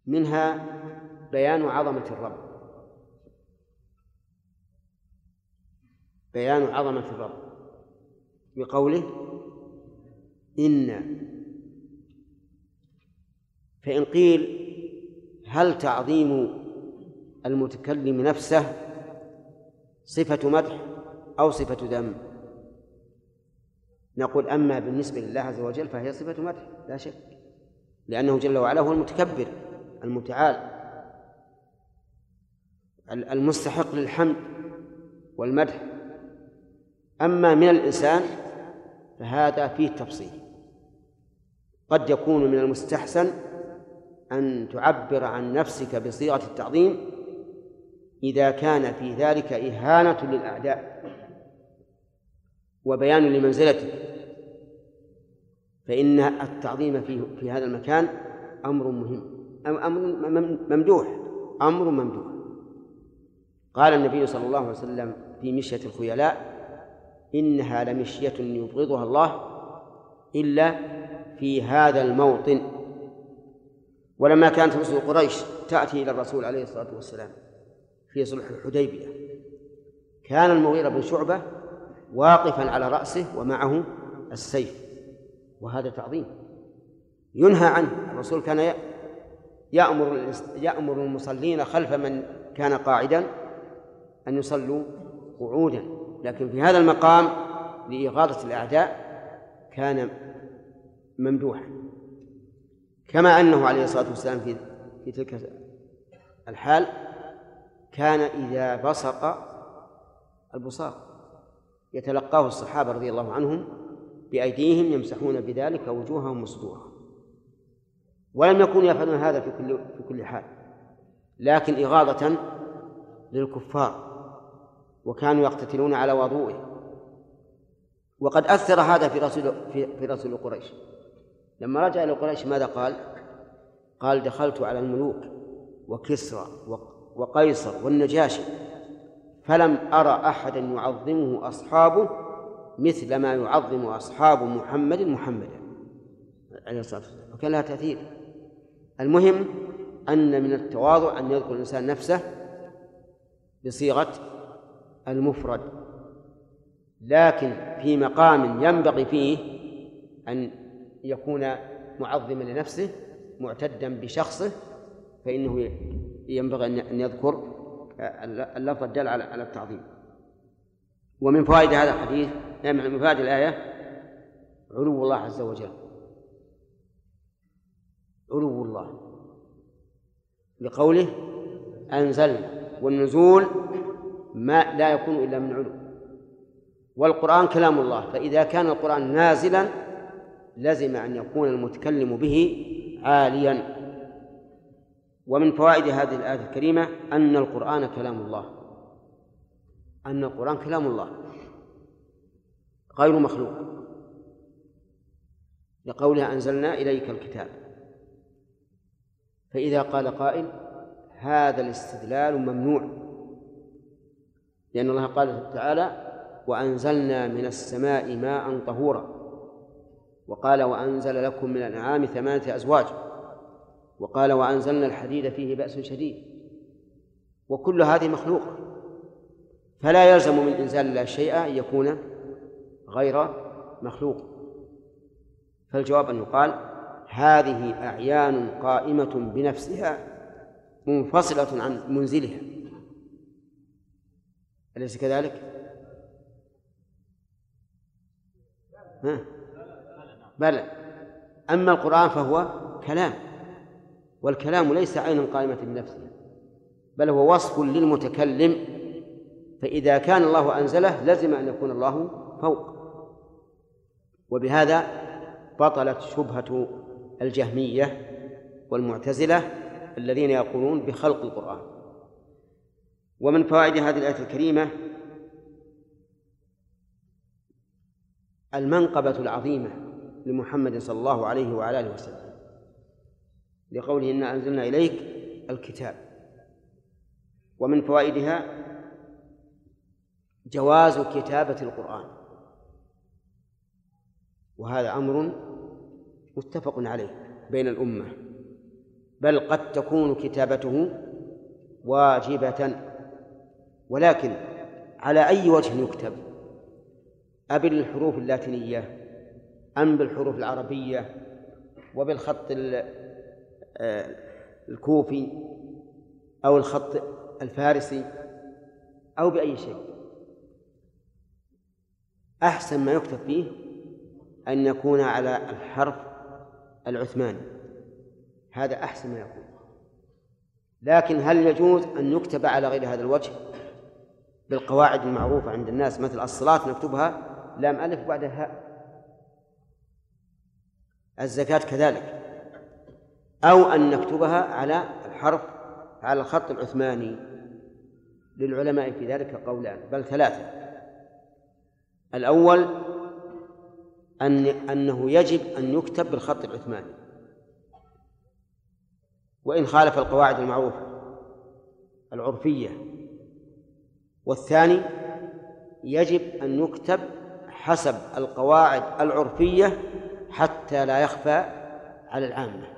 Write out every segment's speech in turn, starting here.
منها بيان عظمة الرب، بيان عظمة الرب بقوله إنا. فإن قيل هل تعظيم المتكلم نفسه صفة مدح أو صفة ذم؟ نقول أما بالنسبة لله عز وجل فهي صفة مدح لا شك، لأنه جل وعلا هو المتكبر المتعال المستحق للحمد والمدح. أما من الإنسان فهذا فيه تفصيل، قد يكون من المستحسن أن تعبر عن نفسك بصيغة التعظيم إذا كان في ذلك إهانة للأعداء وبيان لمنزلتك، فإن التعظيم في هذا المكان أمر مهم، أمر ممدوح. قال النبي صلى الله عليه وسلم في مشية الخيلاء إنها لمشية يبغضها الله إلا في هذا الموطن. ولما كانت رسل قريش تأتي إلى الرسول عليه الصلاة والسلام في صلح الحديبية كان المغيرة بن شعبة واقفا على رأسه ومعه السيف، وهذا تعظيم ينهى عنه. الرسول كان يأمر المصلين خلف من كان قاعدا أن يصلوا قعودا، لكن في هذا المقام لإغاظة الأعداء كان ممدوحا. كما أنه عليه الصلاة والسلام في تلك الحال كان إذا بصق البصاق يتلقاه الصحابة رضي الله عنهم بأيديهم يمسحون بذلك وجوههم وصدورهم، ولم يكونوا يفعلون هذا في كل حال، لكن إغاظة للكفار، وكانوا يقتتلون على وضوءه. وقد أثر هذا في رسول قريش لما رجع إلى قريش ماذا قال دخلت على الملوك وكسرى وقيصر والنجاشي فلم أرى أحدا يعظمه أصحابه مثل ما يعظم أصحاب محمدا عليه الصلاة والسلام، وكان لها تأثير. المهم أن من التواضع أن يذكر الإنسان نفسه بصيغة المفرد، لكن في مقام ينبغي فيه أن يكون معظما لنفسه معتدا بشخصه فإنه ينبغي أن يذكر اللفظ الدال على التعظيم. ومن فوائد هذا الحديث من فوائد الآية علو الله عز وجل، علو الله لقوله أنزلنا، والنزول ما لا يكون إلا من علو، والقرآن كلام الله، فإذا كان القرآن نازلا لزم أن يكون المتكلم به عاليا. ومن فوائد هذه الآية الكريمة أن القرآن كلام الله، أن القرآن كلام الله غير مخلوق، لقولها أنزلنا إليك الكتاب. فإذا قال قائل هذا الاستدلال ممنوع، لأن الله قال تعالى وأنزلنا من السماء ماء طهورا، وقال وأنزل لكم من الأنعام 8 أزواج، وقال وأنزلنا الحديد فيه بأس شديد، وكل هذه مخلوقة، فلا يلزم من إنزال الله شيئا أن يكون غير مخلوق. فالجواب أن يقال هذه أعيان قائمة بنفسها منفصلة عن منزلها، أليس كذلك؟ بلى. أما القرآن فهو كلام، والكلام ليس عينا قائمة بنفسه، بل هو وصف للمتكلم، فإذا كان الله أنزله لزم أن يكون الله فوق. وبهذا بطلت شبهة الجهمية والمعتزلة الذين يقولون بخلق القرآن. ومن فوائد هذه الآية الكريمة المنقبة العظيمة لمحمد صلى الله عليه وعلى آله وسلم، لقوله إنا أنزلنا إليك الكتاب. ومن فوائدها جواز كتابة القرآن، وهذا أمر متفق عليه بين الأمة، بل قد تكون كتابته واجبة، ولكن على أي وجه يكتب؟ أبالحروف اللاتينية أم بالحروف العربية وبالخط الكوفي أو الخط الفارسي أو بأي شيء؟ أحسن ما يكتب فيه أن يكون على الحرف العثماني، هذا أحسن ما يكون. لكن هل يجوز أن يكتب على غير هذا الوجه بالقواعد المعروفة عند الناس، مثل الصلاة نكتبها لام ألف بعدها هاء، الزكاة كذلك، أو أن نكتبها على الحرف على الخط العثماني؟ للعلماء في ذلك قولان بل ثلاثة. الأول أنه يجب أن يكتب بالخط العثماني وإن خالف القواعد المعروفة العرفية. والثاني يجب أن يكتب حسب القواعد العرفية حتى لا يخفى على العامة،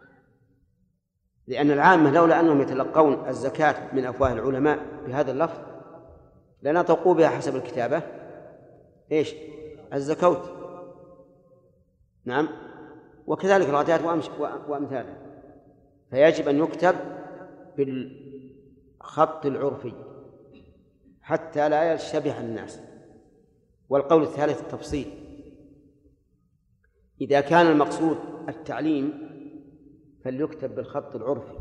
لأن العامة لولا أنهم يتلقون الزكاة من أفواه العلماء بهذا اللفظ لنطقوا بها حسب الكتابة إيش؟ الزكوت. نعم، وكذلك الغداة وأمثالها. فيجب أن يكتب بالخط العرفي حتى لا يشتبه الناس. والقول الثالث التفصيل، إذا كان المقصود التعليم فليكتب بالخط العرفي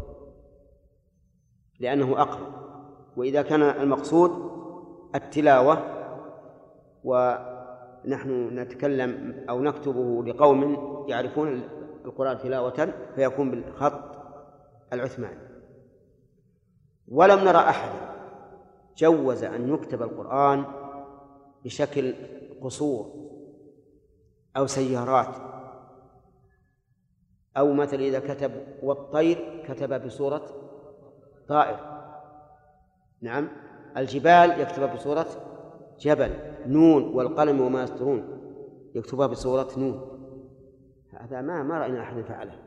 لأنه أقرب، وإذا كان المقصود التلاوة ونحن نتكلم أو نكتبه لقوم يعرفون القرآن تلاوة فيكون بالخط العثماني. ولم نرى أحدا جوز أن يكتب القرآن بشكل قصور أو سيارات، أو مثل إذا كتب والطير كتب بصورة طائر. نعم، الجبال يكتب بصورة جبل، نون والقلم وما يسطرون يكتبها بصورة نون. هذا ما رأينا أحد فعله،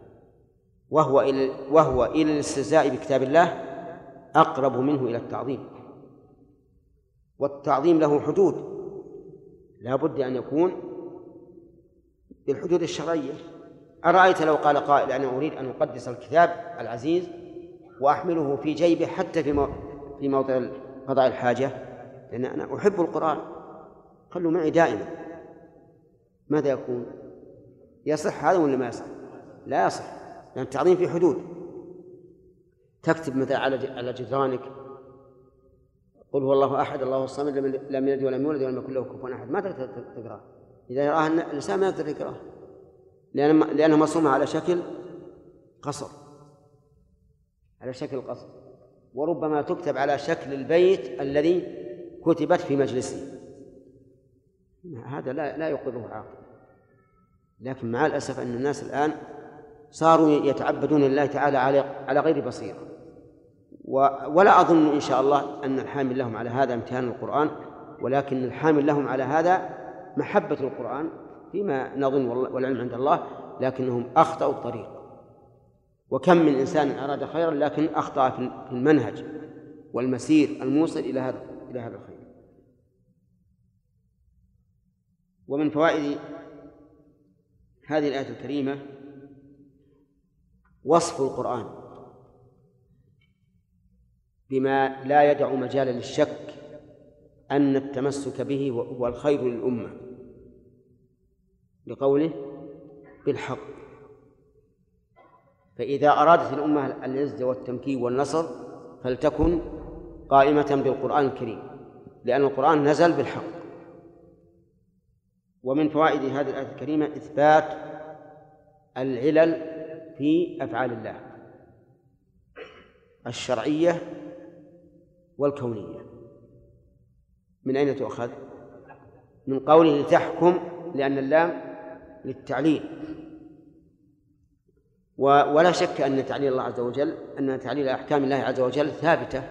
وهو إلى الاستهزاء بكتاب الله أقرب منه إلى التعظيم، والتعظيم له حدود لا بد أن يكون بالحدود الشرعية. أرأيت لو قال قائل أنا أريد أن أقدس الكتاب العزيز وأحمله في جيبي حتى في موضع قضاء الحاجة لأن أنا أحب القرآن، خلوا معي دائما، ماذا يكون؟ يصح هذا ولا ما يصح؟ لا يصح، لأن التعظيم في حدود. تكتب مثلا على جدرانك قل هو الله أحد الله الصمد لم يلد ولم يولد ولم يكن له كفوا أحد، ما تقدر تقرأه. إذا يراها الإنسان ما يقدر يقرأه لأنه مصومة على شكل قصر، على شكل قصر، وربما تكتب على شكل البيت الذي كتبت في مجلسه. هذا لا يقره عاقل. لكن مع الأسف أن الناس الآن صاروا يتعبدون لله تعالى على غير بصيرة، ولا أظن إن شاء الله أن الحامل لهم على هذا امتهان القرآن، ولكن الحامل لهم على هذا محبة القرآن فيما نظن والعلم عند الله، لكنهم أخطأوا الطريق. وكم من إنسان أراد خيرا لكن أخطأ في المنهج والمسير الموصل إلى هذا الخير. ومن فوائد هذه الآية الكريمة وصف القرآن بما لا يدع مجال للشك أن التمسك به هو الخير للأمة، لقوله بالحق. فإذا أرادت الأمة العزة والتمكين والنصر فلتكن قائمة بالقرآن الكريم، لأن القرآن نزل بالحق. ومن فوائد هذه الآية الكريمة إثبات العلل في أفعال الله الشرعية والكونية. من أين تؤخذ؟ من قوله لتحكم، لأن اللام للتعليل، ولا شك أن تعليل الله عز وجل أن تعليل أحكام الله عز وجل ثابتة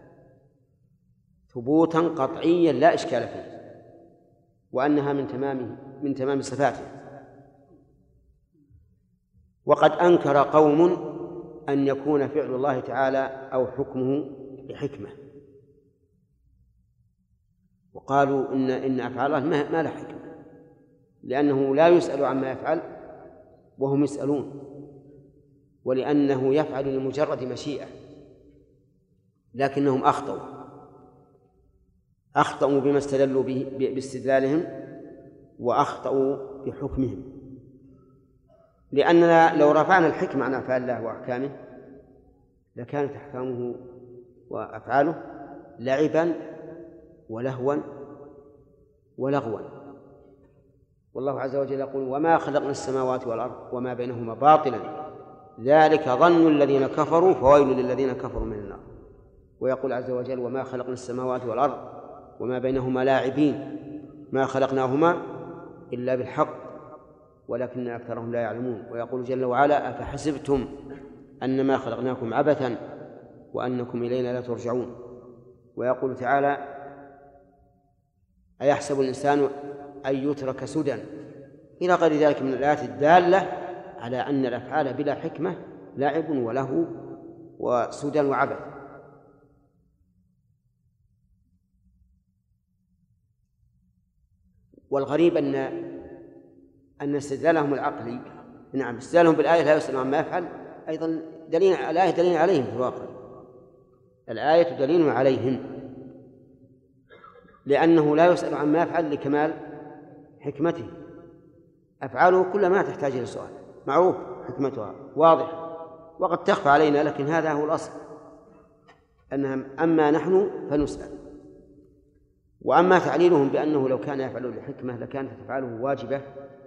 ثبوتا قطعيا لا إشكال فيه، وأنها من تمام صفاته. وقد أنكر قوم أن يكون فعل الله تعالى أو حكمه بحكمة، وقالوا إن أفعال الله ما لها حكمة، لأنه لا يسأل عما يفعل وهم يسألون، ولأنه يفعل لمجرد مشيئة، لكنهم أخطأوا بما استدلوا به باستدلالهم، وأخطأوا بحكمهم. لأننا لو رفعنا الحكمة عن أفعال الله وأحكامه لكانت أحكامه وأفعاله لعبا ولهوا ولغوا. والله عز وجل يقول: وما خلقنا السماوات والأرض وما بينهما باطلا ذلك ظن الذين كفروا فويل للذين كفروا من النار. ويقول عز وجل: وما خلقنا السماوات والأرض وما بينهما لاعبين ما خلقناهما إلا بالحق ولكن أكثرهم لا يعلمون. ويقول جل وعلا: أفحسبتم أنما خلقناكم عبثا وأنكم إلينا لا ترجعون. ويقول تعالى: أيحسب الإنسان أن يترك سدى، إلى غير ذلك من الآيات الدالة على أن الأفعال بلا حكمة لعب ولهو وسدى وعبث. والغريب أن استدلالهم العقلي، نعم استدلالهم بالآية لا يسأل عما يفعل، أيضا الآية دليل عليهم في الواقع، الآية دليل عليهم، لأنه لا يسأل عما يفعل لكمال حكمته. أفعاله كل ما تحتاج إلى سؤال، معروف حكمتها واضحة، وقد تخفى علينا، لكن هذا هو الأصل، أنها أما نحن فنسأل. وأما تعليلهم بأنه لو كان يفعل الحكمة لكانت أفعاله واجبة،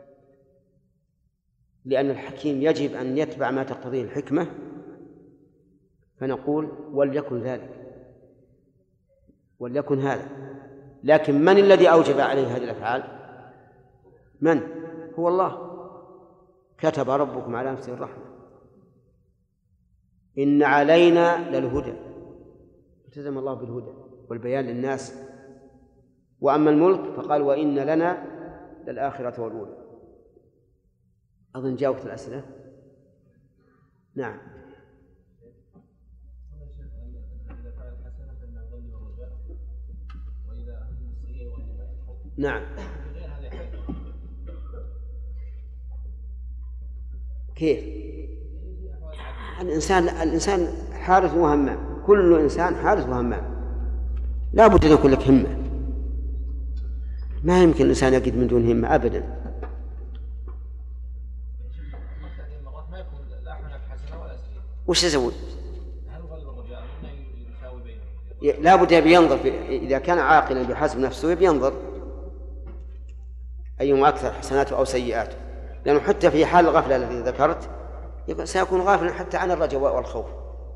لأن الحكيم يجب أن يتبع ما تقتضيه الحكمة، فنقول: وليكن ذلك، وليكن هذا. لكن من الذي أوجب عليه هذه الأفعال؟ من؟ هو الله. كتب ربكم على نفسه الرحمة إن علينا للهدى، التزم الله بالهدى والبيان للناس. وأما الملك فقال: وإن لنا للآخرة والأولى. أظن جاوبت الأسئلة. نعم. نعم. كيف؟ الإنسان حارس وهمام، كل إنسان حارس وهمام، لا بد أن يكون لك همة، ما يمكن الإنسان يجد من دون همة أبدا. وش يسوي؟ لا بد ينظر إذا كان عاقلا بحسب نفسه ينظر أيهما أكثر حسناته أو سيئاته، لأنه حتى في حال الغفلة التي ذكرت سيكون غافلا حتى عن الرجاء والخوف.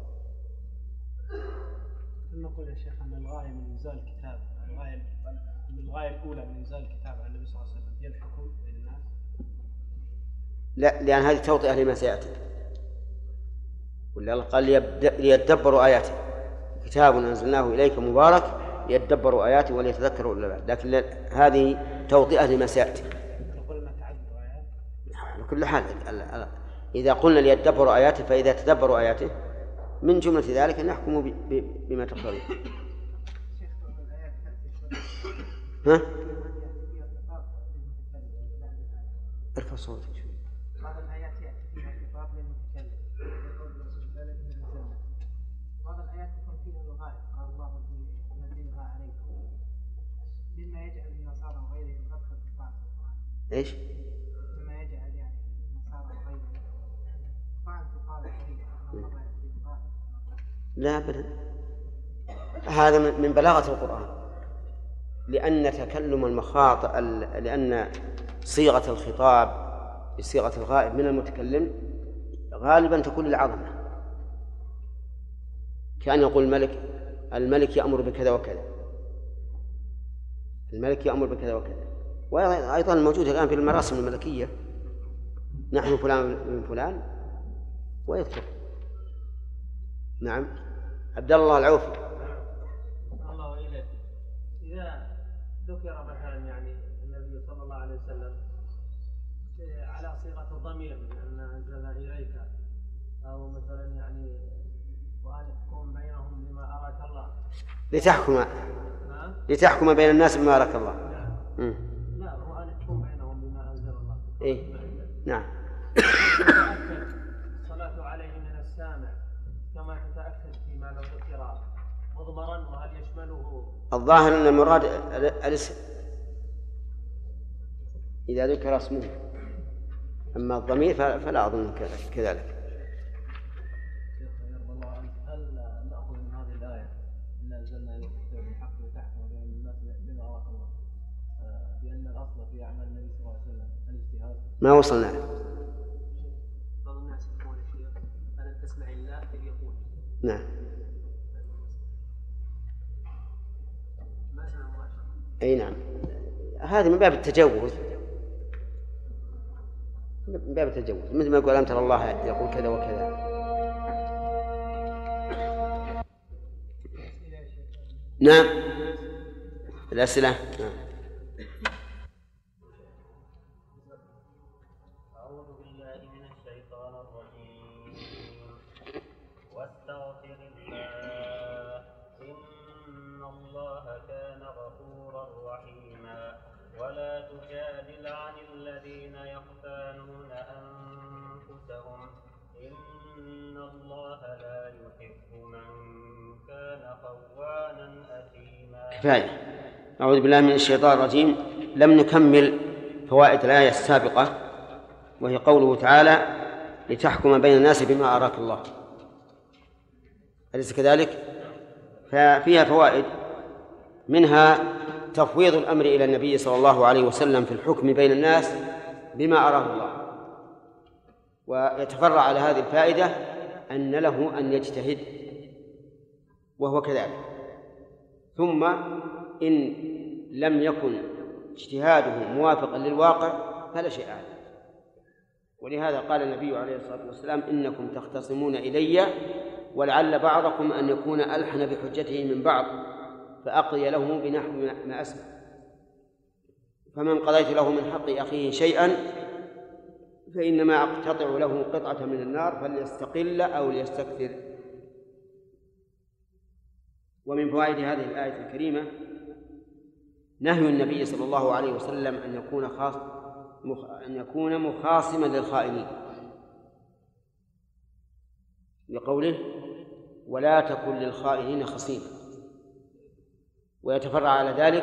نقول يا شيخ أن الغاية من إنزال الكتاب، الغاية الأولى من إنزال الكتاب عن النبي صلى الله عليه وسلم هي الحكم بين الناس. لا، لأن هذه توطئة لما سيأتي، ولا قال ليدبروا آياته، كتاب أنزلناه إليك مبارك ليدبروا آياته وليتذكروا الألباب، لكن هذه توطئة لما سيأتي. قلنا تعدد آيات على كل حال، إذا قلنا ليدبروا آياته فإذا تدبروا آياته من جملة ذلك أن يحكموا بما تقتضيه. ها؟ ارفع صوتك شوي. بعض الآيات يأتي فيها خطاب للمتكلم، بعض الآيات تكون فيها الغاية، قال الله ينزلها عليكم، مما يجعل النصارى وغيرهم مدخل في بعض القرآن. إيش؟ مما يجعل يعني النصارى وغيرهم بعض القرآن الكريم. لا أبدا، هذا من بلاغة القرآن، لأن تكلم المخاطب، لأن صيغة الخطاب بصيغة الغائب من المتكلم غالبا تكون للعظمة، كان يقول الملك يأمر بكذا وكذا، الملك يأمر بكذا وكذا. وأيضا موجود الآن في المراسم الملكية: نحن فلان من فلان، ويذكر. نعم. عبد الله العوفي. الله إليك، إذا ذكر مثلا يعني النبي صلى الله عليه وسلم على صيغة الضمير أن أنزلنا إليك، أو مثلا يعني لتحكم بين الناس بما أراك الله. لا هو أن يحكم بينهم بما أنزل الله. إيه نعم. الصلاة عليه من السامع كما تتأكد فيما لو ذكر مضمرا وهل يشمله. الظاهر أن المراد الاسم إذا ذكر اسمه، أما الضمير فلا أظن كذلك. هل نأخذ من هذه الآية إن أنزلنا إليك الكتاب بالحق لتحكم بين الناس بما أراك الله، بأن الأصل في أعمال النبي صلى الله عليه وسلم الاجتهاد؟ ما وصلنا له. بعض الناس يقول الشيخ ألم تسمع الله يقول. نعم. ما سمع مباشرة. أي نعم، هذه من باب التجوز، من باب التجوز، مثل ما يقول ألم ترى الله يقول كذا وكذا. نعم الأسئلة. نعم. أعوذ بالله من الشيطان الرجيم. واستغفر الله إن الله كان غفورا رحيما. ولا تجادل عن الذين يختانون أنفسهم إن الله لا يحب من كان خوانا أثيما. كفاية. أعوذ بالله من الشيطان الرجيم. لم نكمل فوائد الآية السابقة وهي قوله تعالى لتحكم بين الناس بما أراك الله، أليس كذلك؟ ففيها فوائد، منها تفويض الأمر إلى النبي صلى الله عليه وسلم في الحكم بين الناس بما أراه الله، ويتفرع على هذه الفائدة أن له أن يجتهد وهو كذلك، ثم إن لم يكن اجتهاده موافقا للواقع فلا شيء عليه. ولهذا قال النبي عليه الصلاة والسلام إنكم تختصمون إلي ولعل بعضكم أن يكون ألحن بحجته من بعض فأقضي له بنحو ما أسمع، فمن قضيت له من حق أخيه شيئا فإنما أقتطع له قطعة من النار فليستقل أو ليستكثر. ومن فوائد هذه الآية الكريمة نهي النبي صلى الله عليه وسلم أن يكون مخاصما للخائنين، لقوله ولا تكن للخائنين خصيما. ويتفرع على ذلك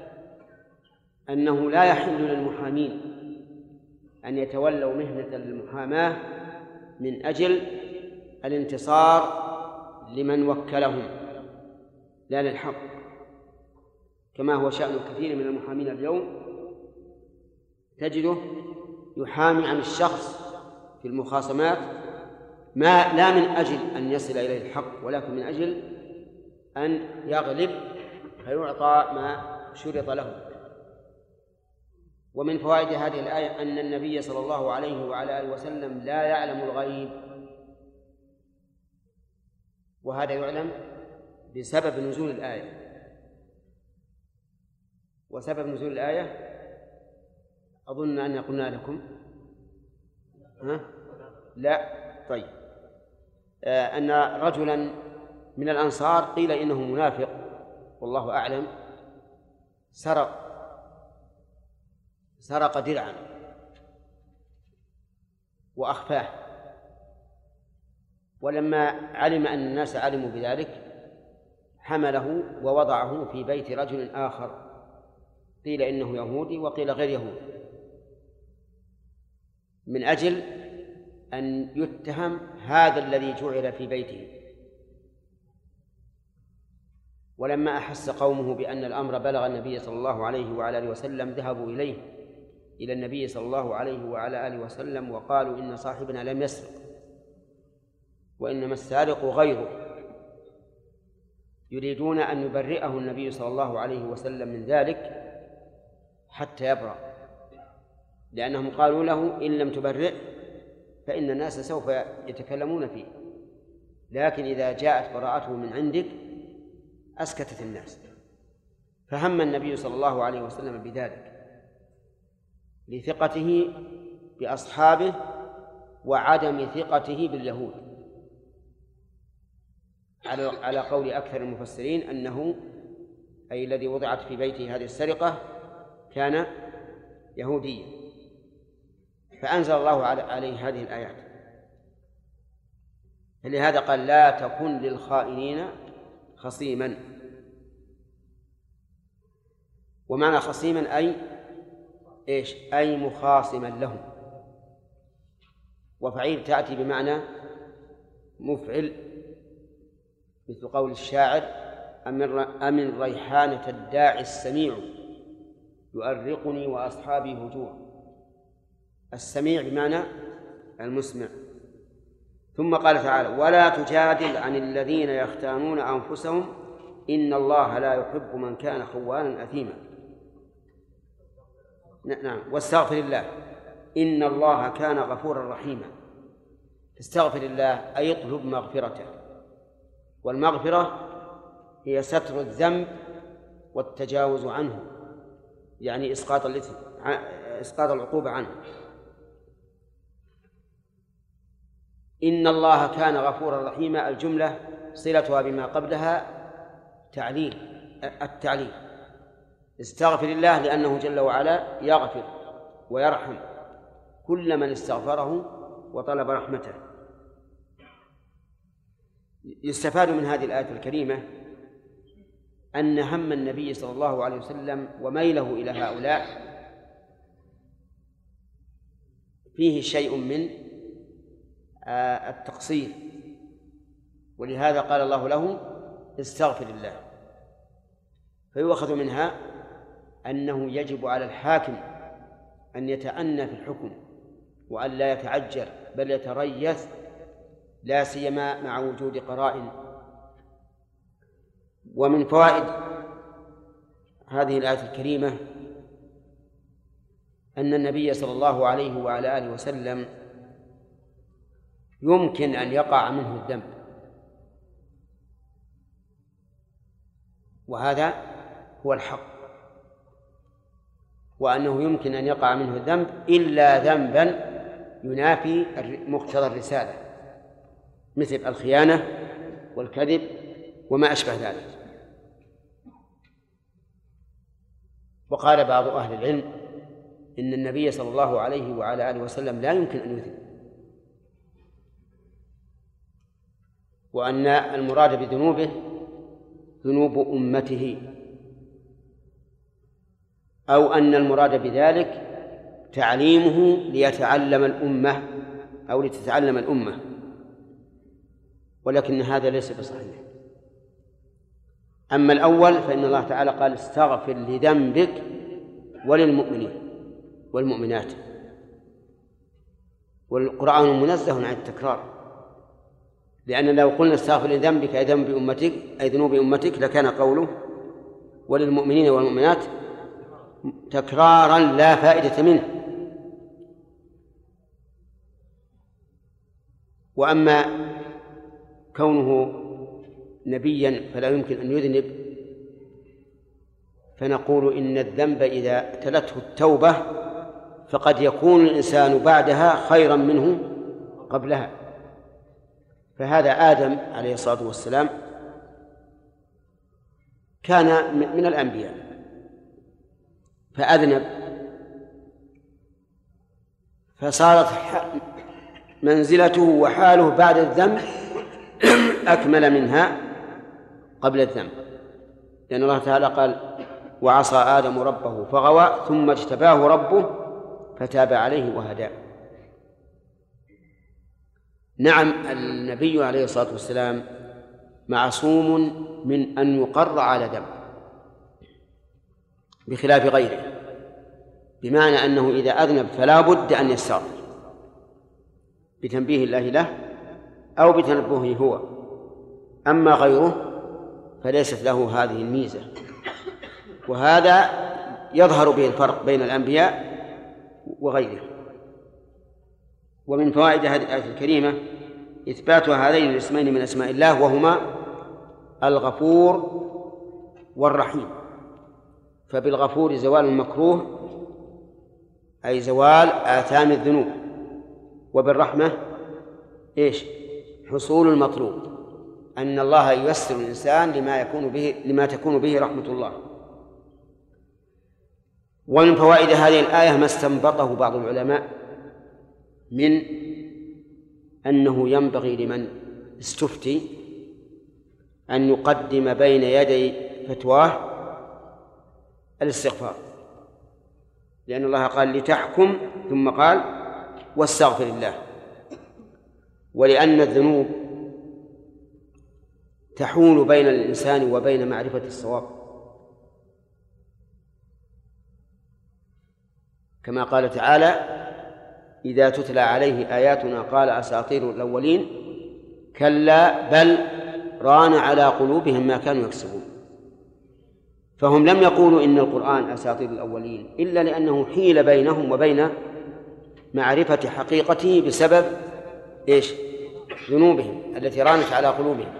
أنه لا يحل للمحامين أن يتولوا مهنة المحاماة من أجل الانتصار لمن وكلهم لا للحق، كما هو شأن كثير من المحامين اليوم، تجده يحامي عن الشخص في المخاصمات ما لا من أجل أن يصل إليه الحق ولكن من أجل أن يغلب فيعطى ما شرط له. ومن فوائد هذه الآية أن النبي صلى الله عليه وعلى آله وسلم لا يعلم الغيب، وهذا يعلم بسبب نزول الآية. وسبب نزول الآية أظن أن قلنا لكم لا طيب أن رجلا من الأنصار قيل إنه منافق والله أعلم سرق درعا وأخفاه، ولما علم أن الناس علموا بذلك حمله ووضعه في بيت رجل آخر قيل إنه يهودي وقيل غير يهودي، من أجل أن يتهم هذا الذي جعل في بيته. ولما أحس قومه بأن الأمر بلغ النبي صلى الله عليه وعلى آله وسلم ذهبوا إلى النبي صلى الله عليه وعلى آله وسلم وقالوا إن صاحبنا لم يسرق وإنما السارق غيره، يريدون أن يبرئه النبي صلى الله عليه وسلم من ذلك حتى يبرأ، لأنهم قالوا له إن لم تبرئ فإن الناس سوف يتكلمون فيه، لكن إذا جاءت براءته من عندك أسكتت الناس. فهم النبي صلى الله عليه وسلم بذلك لثقته بأصحابه وعدم ثقته باليهود، على قول أكثر المفسرين أنه أي الذي وضعت في بيته هذه السرقة كان يهوديا، فأنزل الله عليه هذه الآيات. فلهذا قال لا تكن للخائنين خصيما. ومعنى خصيما أي إيش؟ أي مخاصما لهم. وفعيل تأتي بمعنى مفعل، مثل قول الشاعر أمن ريحانة الداعي السميع يؤرقني وأصحابي هجوع. السميع بمعنى المسمع. ثم قال تعالى ولا تجادل عن الذين يختانون أنفسهم إن الله لا يحب من كان خوانا أثيما. نعم، واستغفر الله إن الله كان غفورا رحيما. استغفر الله أي اطلب مغفرته، والمغفرة هي ستر الذنب والتجاوز عنه، يعني إسقاط الإثم، إسقاط العقوبة عنه. إن الله كان غفورا رحيما، الجملة صلتها بما قبلها التعليل. استغفر الله لأنه جل وعلا يغفر ويرحم كل من استغفره وطلب رحمته. يستفاد من هذه الآية الكريمة أن هم النبي صلى الله عليه وسلم وميله إلى هؤلاء فيه شيء من التقصير، ولهذا قال الله له استغفر الله. فيؤخذ منها أنه يجب على الحاكم أن يتأنى في الحكم وأن لا يتعجل بل يتريث، لا سيما مع وجود قرائن. ومن فوائد هذه الآية الكريمة أن النبي صلى الله عليه وعلى آله وسلم يمكن أن يقع منه الذنب، وهذا هو الحق، وأنه يمكن أن يقع منه الذنب إلا ذنبا ينافي مقتضى الرسالة، مثل الخيانة والكذب وما أشبه ذلك. وقال بعض أهل العلم إن النبي صلى الله عليه وعلى آله وسلم لا يمكن أن يذنب، وأن المراد بذنوبه ذنوب أمته، أو أن المراد بذلك تعليمه ليتعلم الأمة أو لتتعلم الأمة، ولكن هذا ليس بصحيح. أما الأول فإن الله تعالى قال استغفر لذنبك وللمؤمنين والمؤمنات، والقرآن منزه عن التكرار، لأن لو قلنا استغفر لذنبك أي ذنب أمتك أي ذنوب أمتك لكان قوله وللمؤمنين والمؤمنات تكرارا لا فائدة منه. وأما كونه نبيا فلا يمكن أن يذنب، فنقول إن الذنب إذا تلته التوبة فقد يكون الإنسان بعدها خيرا منه قبلها. فهذا آدم عليه الصلاة والسلام كان من الأنبياء فأذنب، فصارت منزلته وحاله بعد الذنب أكمل منها قبل الذنب، لأن الله تعالى قال وعصى آدم ربه فغوى ثم اجتباه ربه فتاب عليه وهداه. نعم، النبي عليه الصلاة والسلام معصوم من أن يقر على ذنب بخلاف غيره، بمعنى أنه إذا أذنب فلا بد أن يستغفر بتنبيه الله له أو بتنبهه هو. أما غيره فليست له هذه الميزة، وهذا يظهر به الفرق بين الأنبياء وغيره. ومن فوائد هذه الآية الكريمة إثبات هذين الاسمين من أسماء الله، وهما الغفور والرحيم. فبالغفور زوال المكروه أي زوال آثام الذنوب، وبالرحمة إيش؟ حصول المطلوب أن الله ييسر الإنسان لما تكون به رحمة الله. ومن فوائد هذه الآية ما استنبطه بعض العلماء من أنه ينبغي لمن استفتي أن يقدم بين يدي فتواه الاستغفار، لأن الله قال لتحكم ثم قال واستغفر الله، ولأن الذنوب تحول بين الإنسان وبين معرفة الصواب، كما قال تعالى إذا تتلى عليه آياتنا قال أساطير الأولين كلا بل ران على قلوبهم ما كانوا يكسبون. فهم لم يقولوا إن القرآن أساطير الأولين إلا لأنه حيل بينهم وبين معرفة حقيقته بسبب ذنوبهم التي رانت على قلوبهم.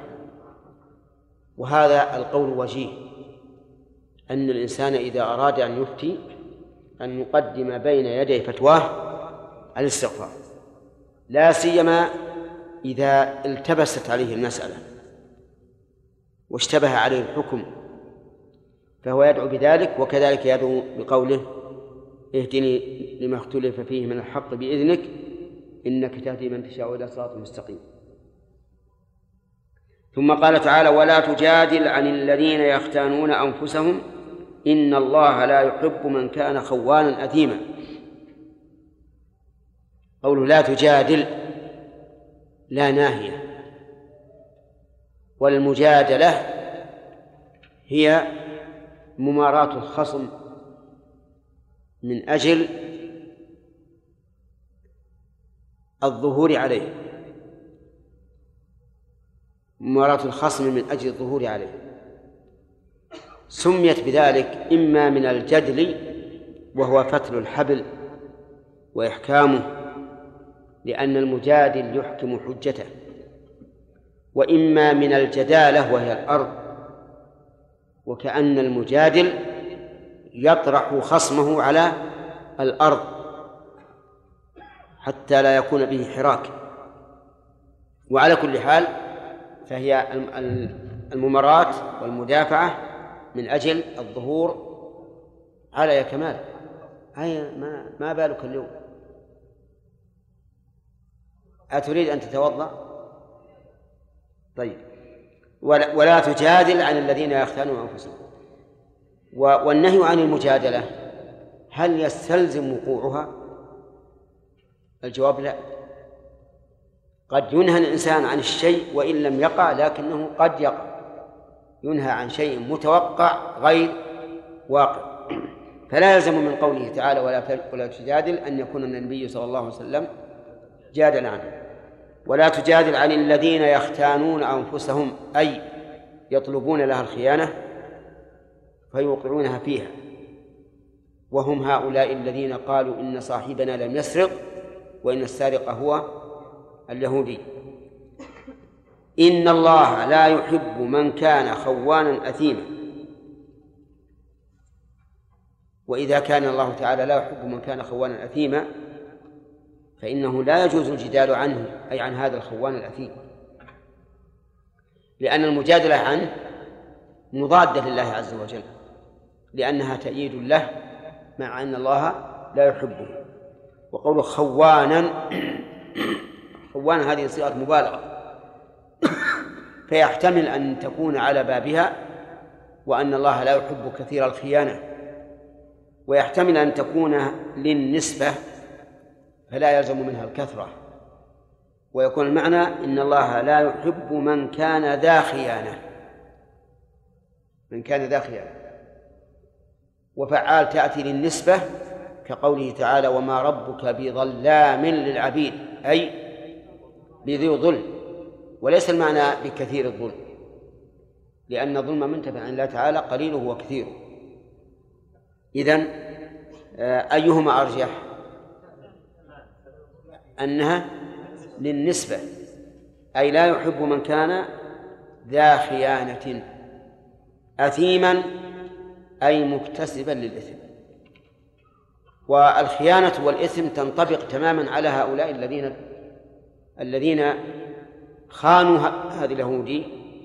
وهذا القول وجيه، أن الإنسان إذا أراد أن يفتي أن يقدم بين يدي فتواه الاستغفار، لا سيما إذا التبست عليه المسألة واشتبه عليه الحكم، فهو يدعو بذلك، وكذلك يدعو بقوله اهدني لما اختلف فيه من الحق بإذنك إنك تهدي من تشاء إلى صراط مستقيم. ثم قال تعالى ولا تجادل عن الذين يختانون أنفسهم إن الله لا يحب من كان خوانا أثيما. قوله لا تجادل لا ناهية، والمجادلة هي مماراة الخصم من أجل الظهور عليه، مماراة الخصم من أجل الظهور عليه. سميت بذلك إما من الجدل وهو فتل الحبل وإحكامه لأن المجادل يحكم حجته، وإما من الجدالة وهي الأرض، وكأن المجادل يطرح خصمه على الأرض حتى لا يكون به حراك. وعلى كل حال فهي الممارات والمدافعة من أجل الظهور على كمال. ما بالك اليوم؟ أتريد أن تتوضأ؟ طيب. ولا تجادل عن الذين يختانون أنفسهم. والنهي عن المجادلة هل يستلزم وقوعها؟ الجواب لا. قد ينهى الإنسان عن الشيء وإن لم يقع، لكنه قد يقع، ينهى عن شيء متوقع غير واقع. فلا يلزم من قوله تعالى ولا تجادل أن يكون النبي صلى الله عليه وسلم جادل عنه. ولا تجادل عن الذين يختانون أنفسهم أي يطلبون لها الخيانة فيوقعونها فيها، وهم هؤلاء الذين قالوا إن صاحبنا لم يسرق وإن السارق هو اليهودي. إن الله لا يحب من كان خوانا أثيما. وإذا كان الله تعالى لا يحب من كان خوانا أثيما فإنه لا يجوز الجدال عنه، أي عن هذا الخوان الأثيم، لأن المجادلة عنه مضادة لله عز وجل، لأنها تأييد له مع أن الله لا يحبه. وقوله خوانا خوانا هذه صيغة مبالغة، فيحتمل أن تكون على بابها وأن الله لا يحب كثير الخيانة، ويحتمل أن تكون للنسبة فلا يلزم منها الكثرة، ويكون المعنى إن الله لا يحب من كان ذا خيانة، من كان ذا خيانة. وفعال تأتي للنسبة كقوله تعالى وما ربك بظلام للعبيد، أي بذي ظلم، وليس المعنى بكثير الظلم، لأن الظلم منتفع عن الله تعالى قليله وكثيره. إذن أيهما أرجح؟ أنها للنسبة، أي لا يحب من كان ذا خيانة أثيما أي مكتسبا للإثم. والخيانة والإثم تنطبق تماما على هؤلاء الذين خانوا هذا اليهودي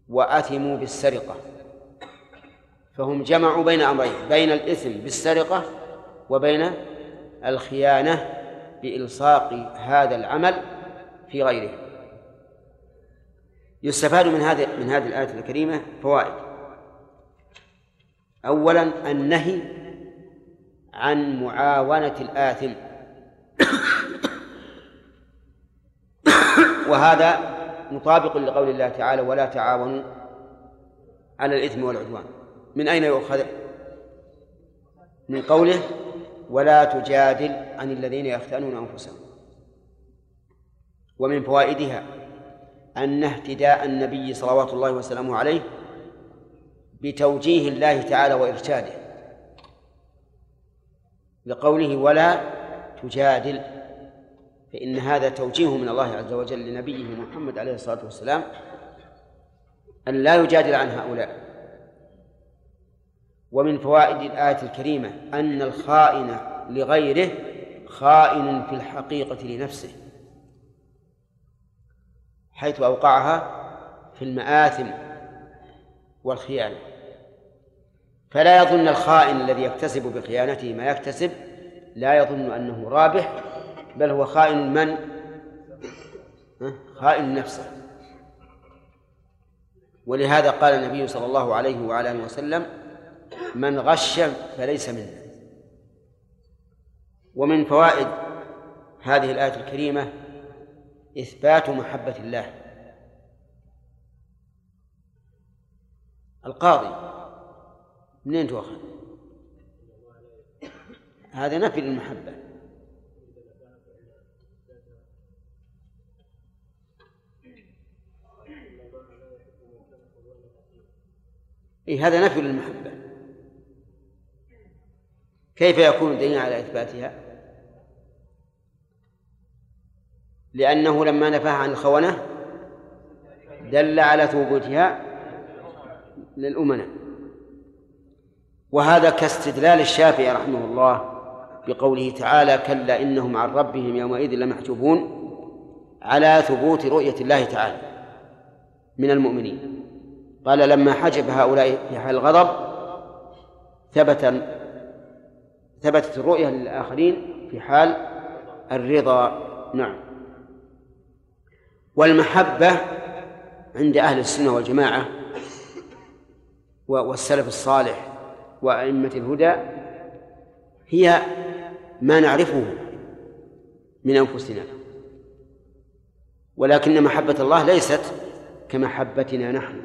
وأثموا بالسرقة، فهم جمعوا بين أمرين، بين الإثم بالسرقة وبين الخيانة بإلصاق هذا العمل في غيره. يستفاد من هذه الآية الكريمة فوائد. أولا النهي عن معاونة الآثم، وهذا مطابق لقول الله تعالى ولا تعاونوا على الإثم والعدوان. من أين يؤخذ؟ من قوله ولا تجادل عن الذين يختانون أنفسهم. ومن فوائدها أن اهتداء النبي صلوات الله وسلامه عليه بتوجيه الله تعالى وإرشاده، لقوله ولا تجادل، فإن هذا توجيه من الله عز وجل لنبيه محمد عليه الصلاة والسلام أن لا يجادل عن هؤلاء. ومن فوائد الآية الكريمة أن الخائن لغيره خائن في الحقيقة لنفسه، حيث أوقعها في المآثم والخيانة. فلا يظن الخائن الذي يكتسب بخيانته ما يكتسب، لا يظن أنه رابح، بل هو خائن من؟ خائن نفسه. ولهذا قال النبي صلى الله عليه وعلى آله وسلم من غش فليس منا. ومن فوائد هذه الآية الكريمة إثبات محبة الله. القاضي منين تؤخذ؟ هذا نفي للمحبة. هذا نفي للمحبة، كيف يكون دليلا على إثباتها؟ لأنه لما نفاها عن الخونة دل على ثبوتها للأمناء. وهذا كاستدلال الشافعي رحمه الله بقوله تعالى كلا إنهم عن ربهم يومئذ لمحجوبون، على ثبوت رؤية الله تعالى من المؤمنين. قال لما حجب هؤلاء في حال الغضب ثبتت الرؤية للآخرين في حال الرضا. نعم. والمحبة عند أهل السنة والجماعة والسلف الصالح وأئمة الهدى هي ما نعرفه من أنفسنا، ولكن محبة الله ليست كمحبتنا نحن،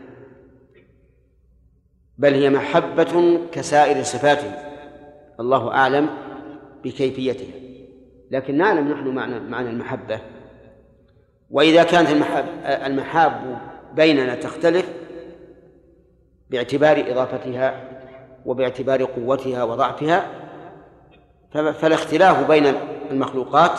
بل هي محبة كسائر صفاته، الله أعلم بكيفيتها، لكن نعلم نحن معنى المحبة. وإذا كانت المحاب بيننا تختلف باعتبار إضافتها وباعتبار قوتها وضعفها، فالاختلاف بين المخلوقات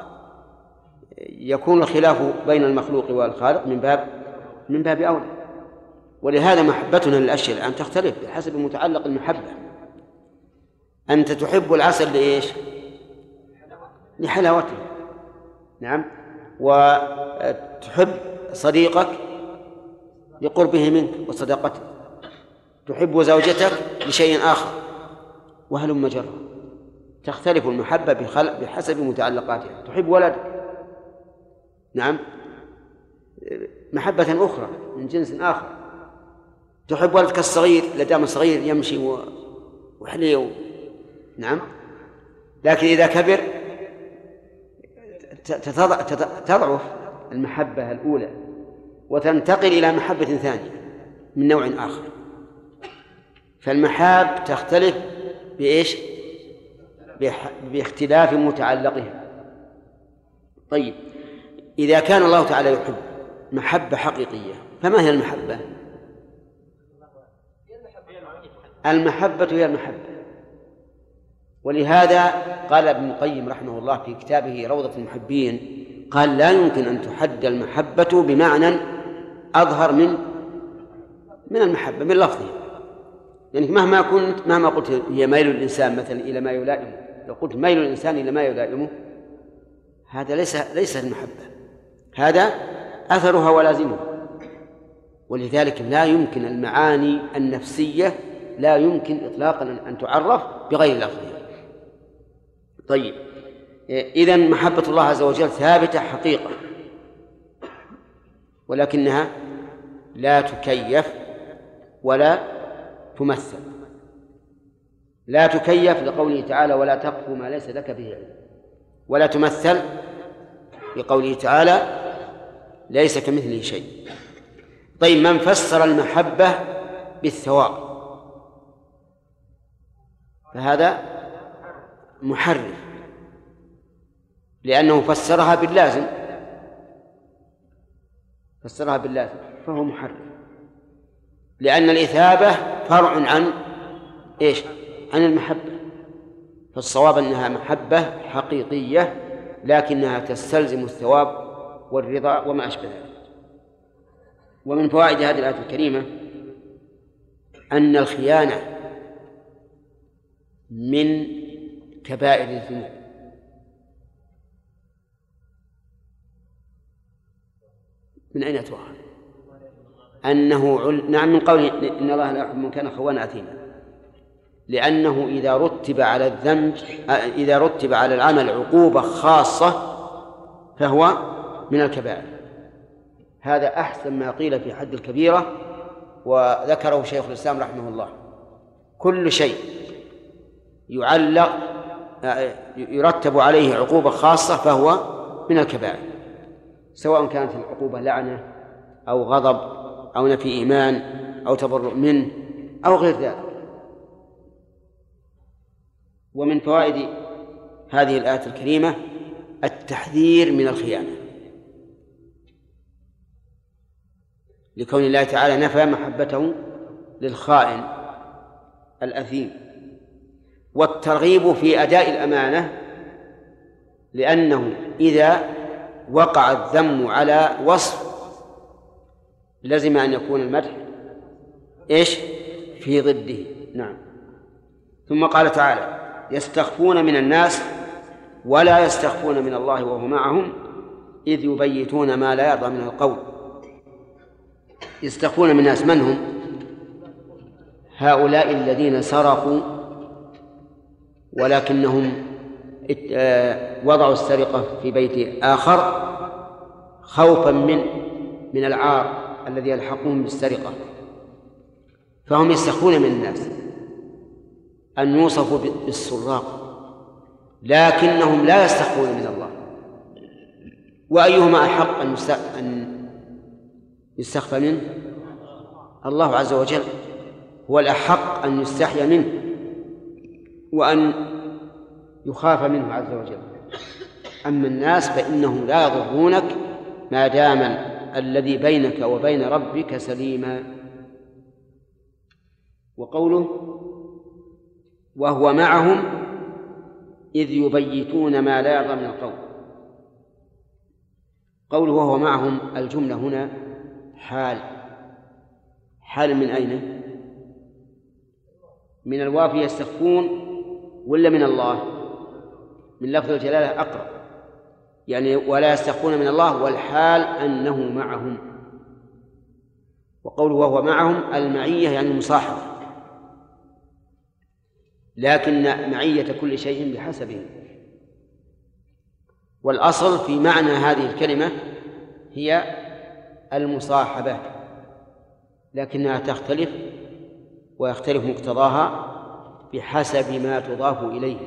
يكون الخلاف بين المخلوق والخالق من باب أولى. ولهذا محبتنا للأشياء الآن تختلف بحسب متعلق المحبة. أنت تحب العسل لإيش؟ لحلاوته، نعم. وتحب صديقك لقربه منك وصداقته، تحب زوجتك لشيء آخر، وهلم جرا. تختلف المحبة بحسب متعلقاتها. تحب ولدك، نعم، محبة أخرى من جنس آخر. تحب ولدك الصغير لدام صغير يمشي وحليه، نعم، لكن إذا كبر تضعف المحبة الأولى وتنتقل إلى محبة ثانية من نوع آخر. فالمحاب تختلف بإيش؟ باختلاف متعلقها. طيب، إذا كان الله تعالى يحب محبة حقيقية، فما هي المحبة؟ المحبة هي المحبة. ولهذا قال ابن القيم رحمه الله في كتابه روضة المحبين، قال لا يمكن أن تحد المحبة بمعنى أظهر من المحبة من لفظها. يعني مهما قلت هي ميل الإنسان مثلا إلى ما يلائمه، لو قلت ميل الإنسان إلى ما يلائمه، هذا ليس المحبة، هذا أثرها ولازمها. ولذلك لا يمكن المعاني النفسية لا يمكن إطلاقا أن تعرف بغير لفظها. طيب، إذن محبة الله عز وجل ثابتة حقيقة، ولكنها لا تكيف ولا تمثل. لا تكيف لقوله تعالى ولا تقف ما ليس لك به علم، ولا تمثل لقوله تعالى ليس كمثله شيء. طيب، من فسر المحبة بالثواب فهذا محرف، لأنه فسرها باللازم، فهو محرف، لأن الإثابة فرع عن إيش؟ عن المحبة. فالصواب أنها محبة حقيقية لكنها تستلزم الثواب والرضا وما أشبه ذلك. ومن فوائد هذه الآية الكريمة أن الخيانة من كبائر الذنوب. من أين أتوقع؟ نعم، من قوله إن الله لا يحب من كان خوانا أثيما، لأنه إذا رتب على العمل عقوبة خاصة فهو من الكبائر. هذا أحسن ما قيل في حد الكبيرة، وذكره شيخ الإسلام رحمه الله. كل شيء يرتب عليه عقوبة خاصة فهو من الكبائر، سواء كانت العقوبة لعنة أو غضب أو نفي إيمان أو تبرؤ منه أو غير ذلك. ومن فوائد هذه الآية الكريمة التحذير من الخيانة، لكون الله تعالى نفى محبته للخائن الأثيم، والترغيب في أداء الأمانة، لأنه إذا وقع الذم على وصف لازم أن يكون المدح إيش؟ في ضده. نعم. ثم قال تعالى يستخفون من الناس ولا يستخفون من الله وهو معهم إذ يبيتون ما لا يرضى من القول. يستخفون من الناس، من هم؟ هؤلاء الذين سرقوا ولكنهم وضعوا السرقة في بيت آخر خوفا من العار الذي يلحقهم بالسرقة، فهم يستخفون من الناس أن يوصفوا بالسراق، لكنهم لا يستخفون من الله. وأيهما أحق أن يستخفى منه؟ الله عز وجل هو الأحق أن يستحيا منه وأن يخاف منه عز وجل. أما الناس فإنهم لا يضرونك ما دام الذي بينك وبين ربك سليما. وقوله وهو معهم إذ يبيتون ما لا يرضى من القول، قوله وهو معهم الجملة هنا حال من أين؟ من الواو يستخفون ولا من الله؟ من لفظ الجلالة أقرب، يعني ولا يستخفون من الله والحال أنه معهم. وقوله وهو معهم المعية يعني المصاحبة، لكن معية كل شيء بحسبه. والأصل في معنى هذه الكلمة هي المصاحبة، لكنها تختلف ويختلف مقتضاها بحسب ما تضاف إليه.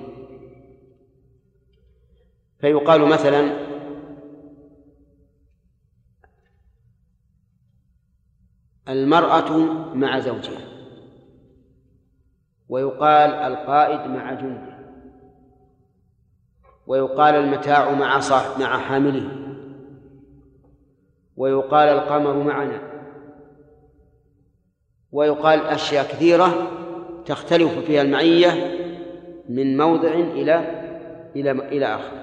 فيقال مثلا المرأة مع زوجها، ويقال القائد مع جنده، ويقال المتاع مع حامله، ويقال القمر معنا، ويقال أشياء كثيرة تختلف فيها المعية من موضع إلى آخر،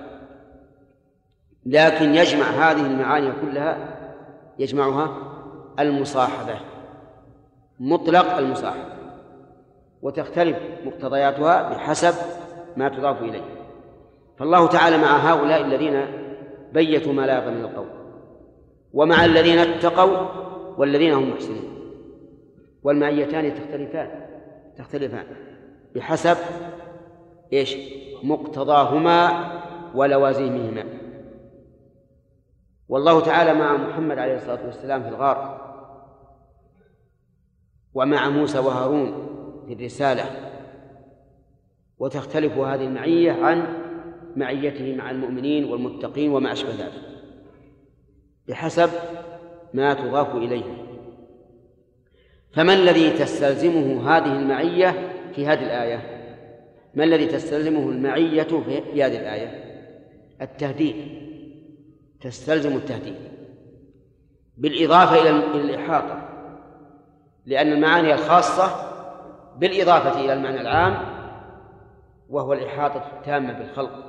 لكن يجمع هذه المعاني كلها يجمعها المصاحبة، مطلق المصاحبة، وتختلف مقتضياتها بحسب ما تضاف إليه. فالله تعالى مع هؤلاء الذين بيتوا ما لا يرضى من القول، ومع الذين اتقوا والذين هم محسنون. والمعيتان تختلفان بحسب إيش؟ مقتضاهما ولوازمهما. والله تعالى مع محمد عليه الصلاة والسلام في الغار، ومع موسى وهارون في الرسالة، وتختلف هذه المعية عن معيته مع المؤمنين والمتقين وما أشبه ذلك بحسب ما تضاف إليه. فما الذي تستلزمه هذه المعية في هذه الآية؟ ما الذي تستلزمه المعية في هذه الآية؟ التهديد، تستلزم التهديد بالإضافة إلى الإحاطة، لأن المعاني الخاصة بالإضافة إلى المعنى العام وهو الإحاطة التامة بالخلق.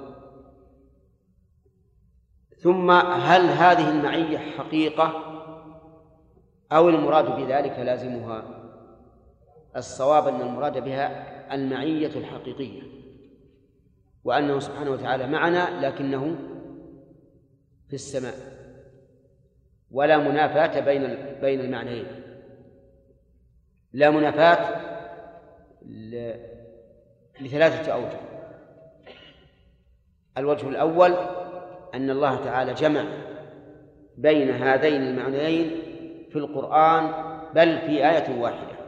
ثم هل هذه المعية حقيقة أو المراد بذلك لازمها؟ الصواب أن المراد بها المعية الحقيقية، وأنه سبحانه وتعالى معنا لكنه في السماء، ولا منافاة بين المعنيين، لا منافاة لثلاثة أوجه. الوجه الأول أن الله تعالى جمع بين هذين المعنيين في القرآن، بل في آية واحدة.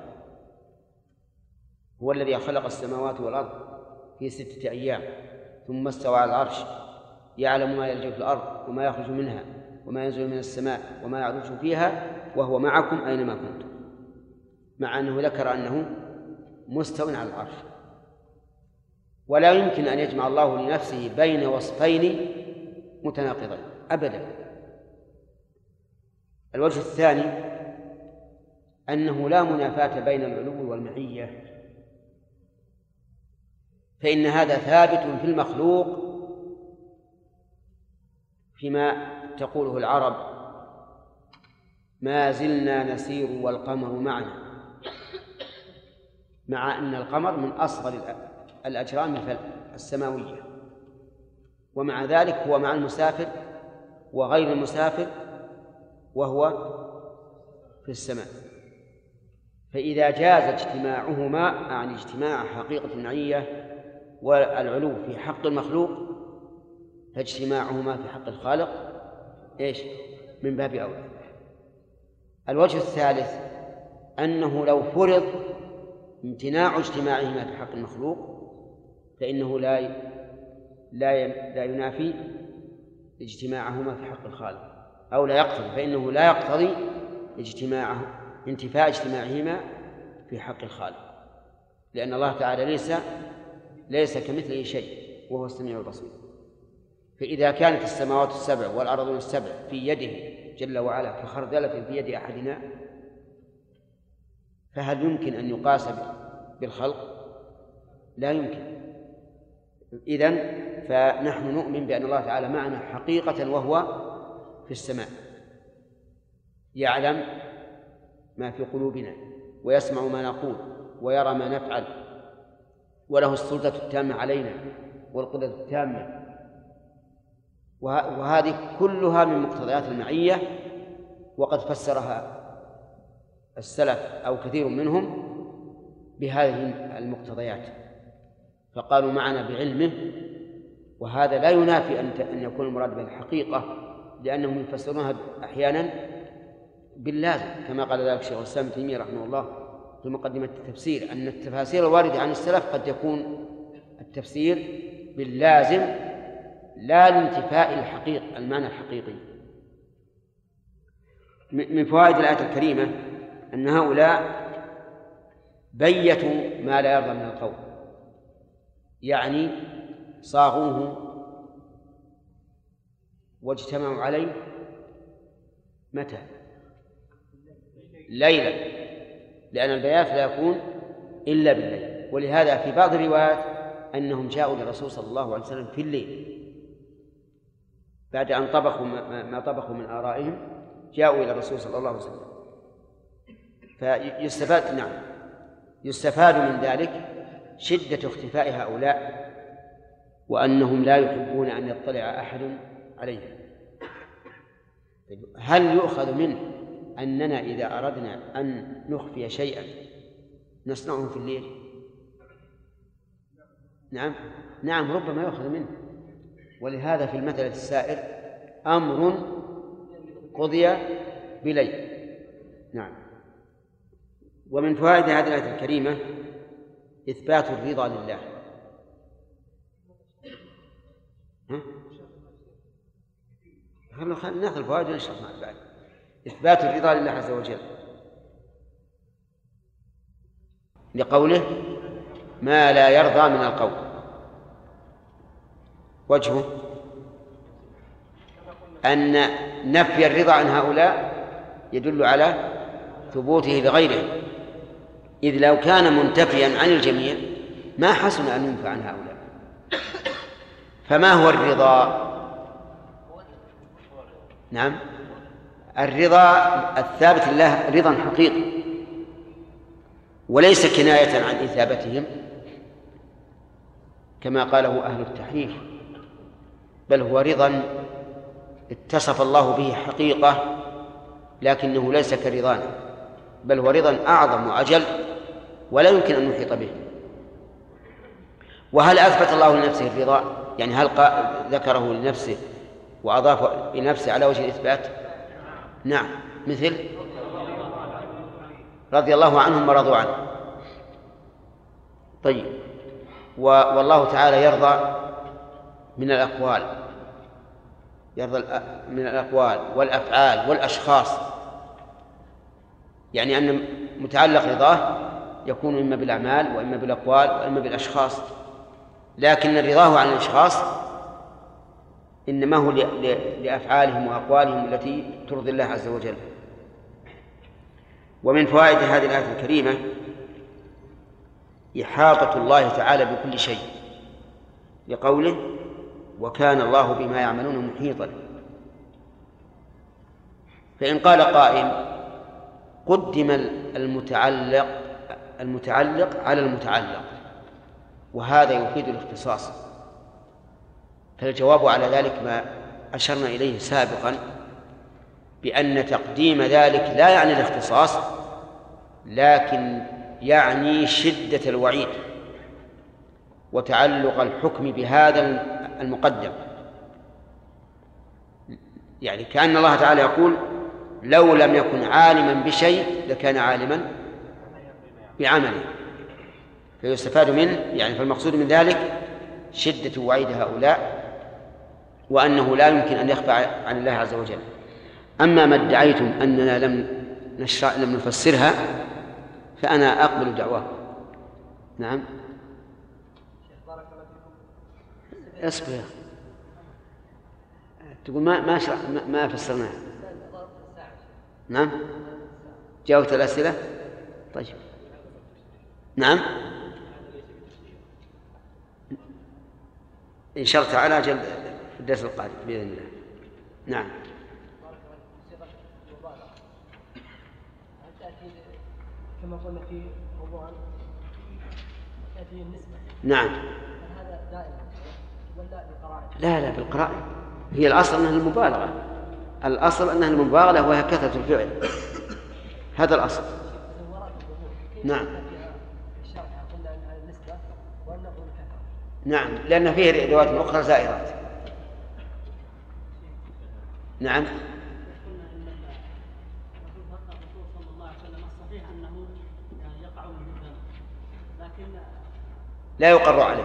هو الذي خلق السماوات والأرض في 6 أيام ثم استوى على العرش، يعلم ما يلج في الأرض وما يخرج منها وما ينزل من السماء وما يعرج فيها وهو معكم أينما كنتم، مع أنه ذكر أنه مستوٍ على العرش. ولا يمكن أن يجمع الله لنفسه بين وصفين متناقضين أبدا. الوجه الثاني أنه لا منافاة بين العلو والمعية، فإن هذا ثابت في المخلوق فيما تقوله العرب: ما زلنا نسير والقمر معنا، مع أن القمر من أصغر الأجرام السماوية، ومع ذلك هو مع المسافر وغير المسافر وهو في السماء. فإذا جاز اجتماعهما، يعني اجتماع حقيقة المعية والعلو في حق المخلوق، فاجتماعهما في حق الخالق إيش؟ من باب أولى. الوجه الثالث أنه لو فرض امتناع اجتماعهما في حق المخلوق فإنه لا ينافي اجتماعهما في حق الخالق، أو لا يقتضي، فإنه لا يقتضي انتفاء اجتماعهما في حق الخالق، لأن الله تعالى ليس كمثله شيء وهو السميع البصير. فإذا كانت السماوات السبع والأرضون السبع في يده جل وعلا كخردلة في يد أحدنا، فهل يمكن أن يقاس بالخلق؟ لا يمكن. إذن فنحن نؤمن بأن الله تعالى معنا حقيقة وهو في السماء، يعلم ما في قلوبنا ويسمع ما نقول ويرى ما نفعل، وله السلطة التامة علينا والقدرة التامة. وهذه كلها من مقتضيات المعية، وقد فسرها السلف أو كثير منهم بهذه المقتضيات، فقالوا معنا بعلمه، وهذا لا ينافي أن يكون المراد بالحقيقة، لأنهم يفسرونها أحيانا باللازم، كما قال ذلك الشيخ الإسلام ابن تيمية رحمه الله في مقدمة التفسير، أن التفاسير الواردة عن السلف قد يكون التفسير باللازم لا لانتفاء المعنى الحقيقي. من فوائد الآية الكريمة أن هؤلاء بيتوا ما لا يرضى من القول، يعني صاغوه واجتمعوا عليه متى؟ ليلا، لأن البيات لا يكون إلا بالليل. ولهذا في بعض الروايات أنهم جاءوا للرسول صلى الله عليه وسلم في الليل بعد أن طبخوا ما طبخوا من آرائهم، جاءوا إلى الرسول صلى الله عليه وسلم. يستفاد من ذلك شدة اختفاء هؤلاء، وأنهم لا يحبون أن يطلع أحد عليهم. هل يؤخذ منه أننا إذا أردنا أن نخفي شيئا نصنعه في الليل؟ نعم ربما يؤخذ منه. ولهذا في المثل السائر أمر قضي بليل. نعم. ومن فوائد هذه الآية الكريمة إثبات الرضا لله. خلينا ناخذ الفوائد ونشرح مع بعض. إثبات الرضا لله عز وجل لقوله ما لا يرضى من القول. وجهه أن نفي الرضا عن هؤلاء يدل على ثبوته لغيره، إذ لو كان منتفيا عن الجميع ما حسن أن ينفع عن هؤلاء. فما هو الرضا؟ نعم، الرضا الثابت لله رضا حقيقي وليس كناية عن إثابتهم كما قاله أهل التحريف، بل هو رضا اتصف الله به حقيقة لكنه ليس كرضانا، بل هو رضا أعظم وأجل ولا يمكن أن نحيط به. وهل أثبت الله لنفسه الرضا؟ يعني هل ذكره لنفسه وأضاف لنفسه على وجه الإثبات؟ نعم، مثل رضي الله عنهم ورضوا عنه. طيب، والله تعالى يرضى من الأقوال، يرضى من الأقوال والأفعال والأشخاص، يعني أن متعلق رضاه يكون إما بالأعمال وإما بالأقوال وإما بالأشخاص، لكن رضاه عن الأشخاص إنما هو لأفعالهم وأقوالهم التي ترضي الله عز وجل. ومن فوائد هذه الآية الكريمة إحاطة الله تعالى بكل شيء لقوله وكان الله بما يعملون محيطا. فإن قال قائل قدم المتعلق على المتعلق وهذا يفيد الاختصاص، فالجواب على ذلك ما أشرنا إليه سابقا بأن تقديم ذلك لا يعني الاختصاص لكن يعني شدة الوعيد وتعلق الحكم بهذا المقدم. يعني كأن الله تعالى يقول لو لم يكن عالما بشيء لكان عالما بعمله، فيستفاد منه يعني فالمقصود من ذلك شدة وعيد هؤلاء وأنه لا يمكن أن يخفى عن الله عز وجل. أما ما ادعيتم أننا لم نفسرها فأنا أقبل دعواه. نعم، اصبر يا أخي، تقول ما فسرناها. نعم، جاوبت الأسئلة. طيب، نعم، إن شاء الله تعالى أجل في الدرس القادم بإذن الله. نعم. كما قلنا في موضوع تأتي النسبة. نعم. هذا دائما ولا بالقرائن؟ لا بالقرائن، هي الأصل أنها المبالغة، الأصل أنها المبالغة وهي كثرة الفعل، هذا الأصل. نعم. نعم، لأن فيه روايات أخرى زائرات. نعم. لا يقر عليه.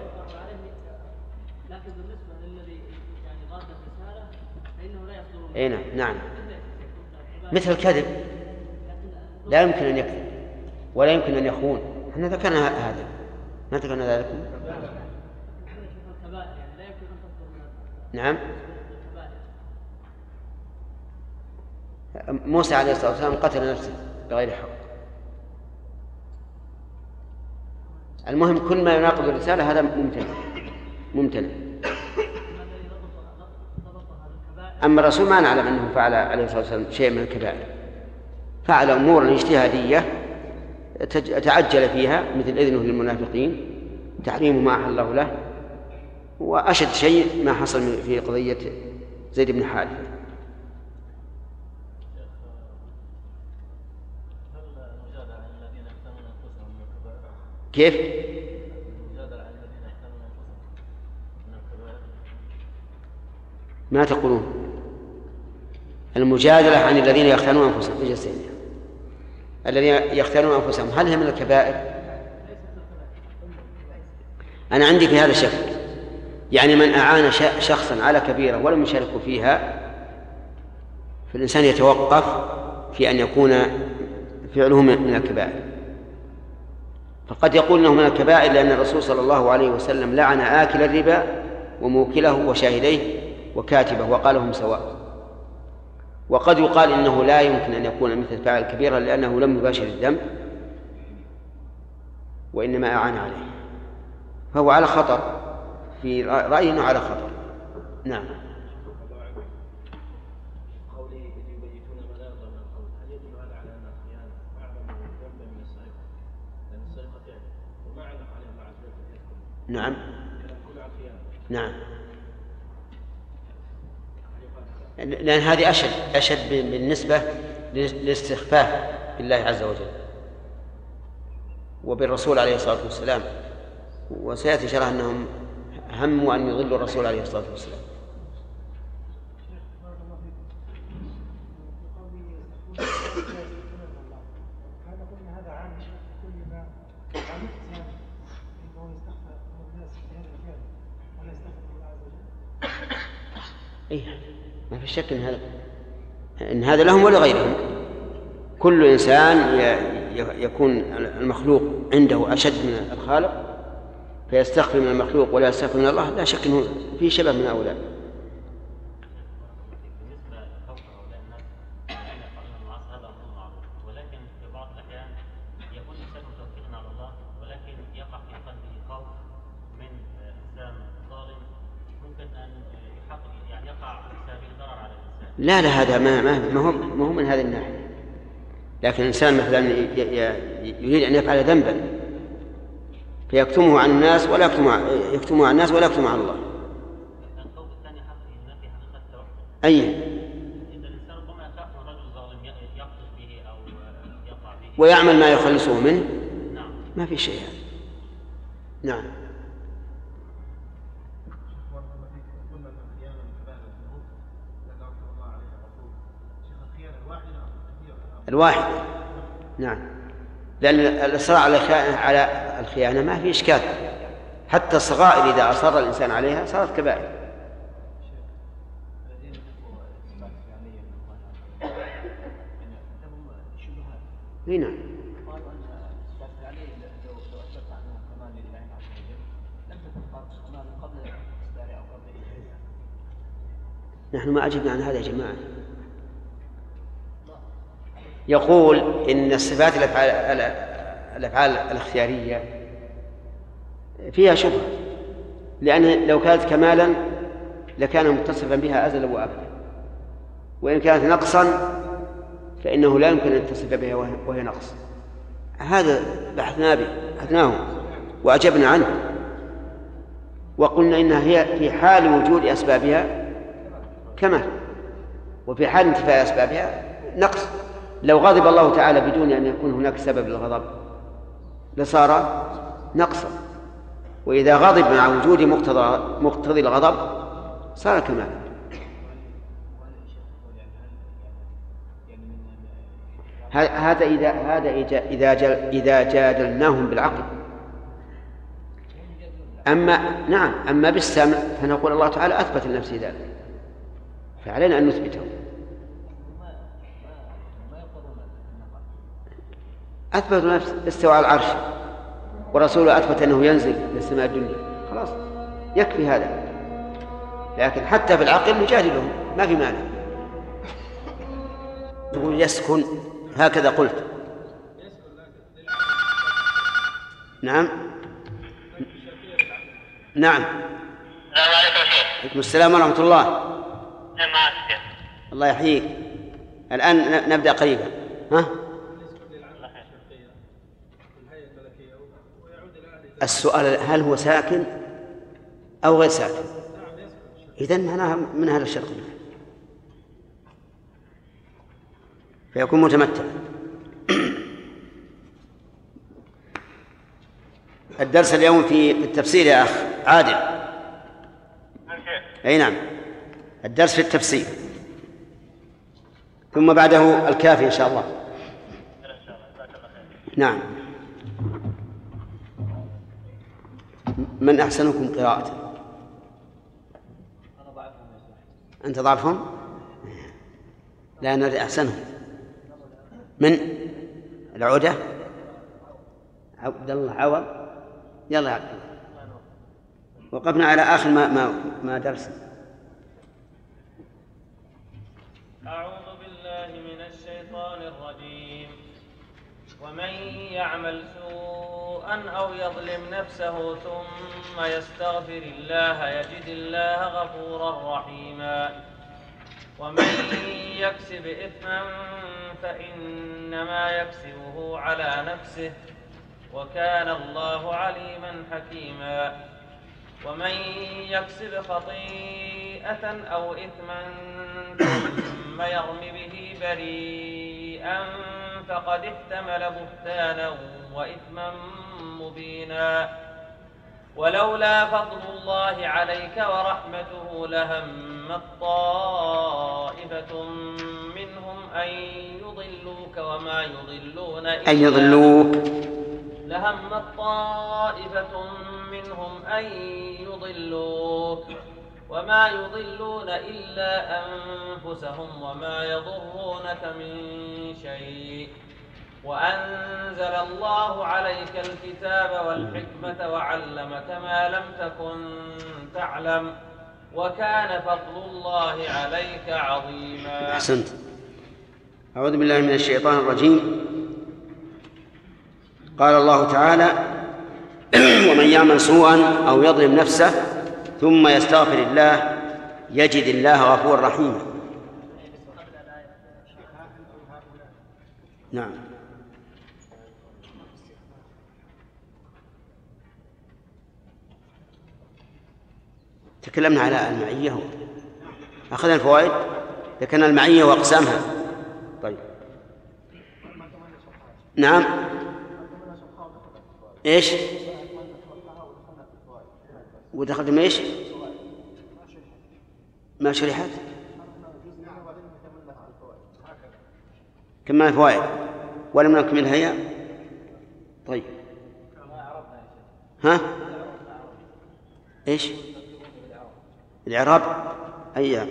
لكن بالنسبة للذي يعني راد الرسالة فإنه لا يصدر. أي نعم. مثل الكذب لا يمكن أن يكذب ولا يمكن أن يخون. احنا ذكرنا هذا، ما ذكرنا ذلك. نعم. موسى عليه الصلاة والسلام قتل نفسه بغير حق. المهم كل ما يناقض الرسالة هذا ممتنع. أما الرسول ما نعلم أنه فعل عليه الصلاة والسلام شيء من الكبائر، فعل أمورا اجتهادية تعجل فيها مثل إذنه للمنافقين تحريم ما أحل الله له، وأشد شيء ما حصل في قضية زيد بن حارثة. كيف؟ ما تقولون؟ المجادلة عن الذين يختانون أنفسهم في جسدهم، الذين يختانون أنفسهم هل هي من الكبائر؟ أنا عندي في هذا شك، يعني من أعان شخصا على كبيرة ولم يشارك فيها فالإنسان يتوقف في أن يكون فعله من الكبائر. فقد يقول إنه من الكبائر لأن الرسول صلى الله عليه وسلم لعن آكل الربا وموكله وشاهديه وكاتبه وقالهم سواء. وقد يقال إنه لا يمكن أن يكون مثل فاعل كبيرة لأنه لم يباشر الذنب وإنما أعان عليه، فهو على خطر، في رأينا على خطر. نعم. نعم نعم، لأن هذه أشد بالنسبة للاستخفاف بالله عز وجل وبالرسول عليه الصلاة والسلام، وسيأتي شرح أنهم هموا أن يضلوا الرسول عليه الصلاة والسلام. إيه ما في شك إن هذا لهم ولا غيرهم. كل إنسان يكون المخلوق عنده أشد من الخالق فيستخفي من المخلوق ولا يستخفي من الله، لا شك أنه في شبه من هؤلاء. ولكن في بعض الأحيان يكون الإنسان متوكلا على الله ولكن يقع في قلبه خوف من إنسان ظالم ممكن أن يعني يقع بسبب ضرر على الإنسان. لا هذا ما هو من هذه الناحية. لكن الإنسان مثلا يريد أن يفعل ذنبا فيكتمه عن الناس ولا يكتمه عن الناس ولا يكتمه عن الله. الخوف الثاني في حقيقة التوحد. أي إذا الإنسان ربما يخاف من رجل ظالم يقتل به أو يقع به ويعمل ما يخلصه منه. نعم. ما في شيء. نعم. الواحد. نعم، لأن الإصرار على الخيانة ما في إشكال، حتى الصغائر إذا أصر الإنسان عليها صارت كبائر. هنا نحن ما أجبنا عن هذا يا جماعة. يقول إن الصفات الأفعال الاختيارية فيها شبهة، لأن لو كانت كمالا لكان متصفا بها أزلا وأبدا، وإن كانت نقصا فإنه لا يمكن أن يتصف بها وهي نقص. هذا بحثناه وأجبنا عنه وقلنا إنها هي في حال وجود أسبابها كمال وفي حال انتفاء أسبابها نقص. لو غضب الله تعالى بدون أن يكون هناك سبب للغضب لصار نقصا، وإذا غضب مع وجود مقتضي الغضب صار كمالا. هذا إذا جادلناهم بالعقل. أما بالسمع فنقول الله تعالى أثبت لنفسه ذلك فعلينا أن نثبته. أثبت نفسه استوى على العرش ورسوله أثبت أنه ينزل للسماء الدنيا، خلاص يكفي هذا. لكن حتى بالعقل نجادلهم ما في مانع. تقول يسكن هكذا قلت. نعم نعم. عليكم السلام ورحمة الله. الله يحييك. الآن نبدأ قريبا. السؤال هل هو ساكن أو غير ساكن؟ إذن من هذا الشرط فيكون متمتع. الدرس اليوم في التفسير يا أخ عادل. أي نعم، الدرس في التفسير، ثم بعده الكافي إن شاء الله. نعم. من أحسنكم قراءة؟ أنت ضعفهم؟ لا، أنا أحسنهم. من العودة؟ عبد الله عوض. يلا يا عبد الله. وقفنا على آخر ما درس. أعوذ بالله من الشيطان الرجيم. ومن يعمل سوءا أو يظلم نفسه ثم يستغفر الله يجد الله غفورا رحيما. ومن يكسب إثما فإنما يكسبه على نفسه وكان الله عليما حكيما. ومن يكسب خطيئة أو إثما ثم يرم به بريئا فقد احتمل بهتانا وإثما مبينا. ولولا فضل الله عليك ورحمته لهمت طائفة منهم أن يضلوك لهمت طائفة منهم أن يضلوك وما يضلون إلا أنفسهم وما يضرونك من شيء. وأنزل الله عليك الكتاب والحكمة وعلمك ما لم تكن تعلم وكان فضل الله عليك عظيما. أحسنت. أعوذ بالله من الشيطان الرجيم. قال الله تعالى: ومن يعمل سوءا أو يظلم نفسه ثم يستغفر الله يجد الله غفورا رحيما. نعم. تكلمنا على المعية، أخذنا الفوائد، ذكرنا المعية وأقسامها. طيب. نعم. إيش؟ ودخلت من إيش؟ ما شرحت؟ كما الفوائد ولم نكملها هي. طيب. ها؟ إيش؟ الإعراب؟ أي.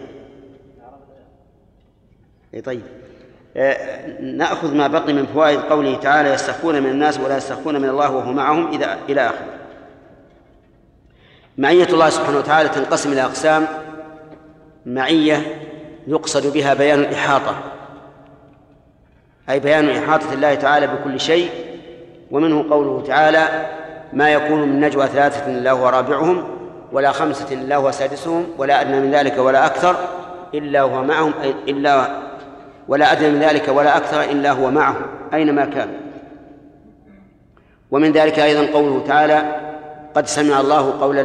طيب. نأخذ ما بقي من فوائد قوله تعالى: يستخفون من الناس ولا يستخفون من الله وهو معهم إلى آخره. معية الله سبحانه وتعالى تنقسم إلى أقسام: معية يقصد بها بيان الإحاطة، أي بيان إحاطة الله تعالى بكل شيء، ومنه قوله تعالى: ما يكون من نجوى ثلاثة إلا هو رابعهم ولا خمسة إلا هو سادسهم ولا أدنى من ذلك ولا أكثر إلا هو معهم ولا أدنى من ذلك ولا أكثر إلا هو معهم أينما كان. ومن ذلك أيضا قوله تعالى: قد سمع الله قول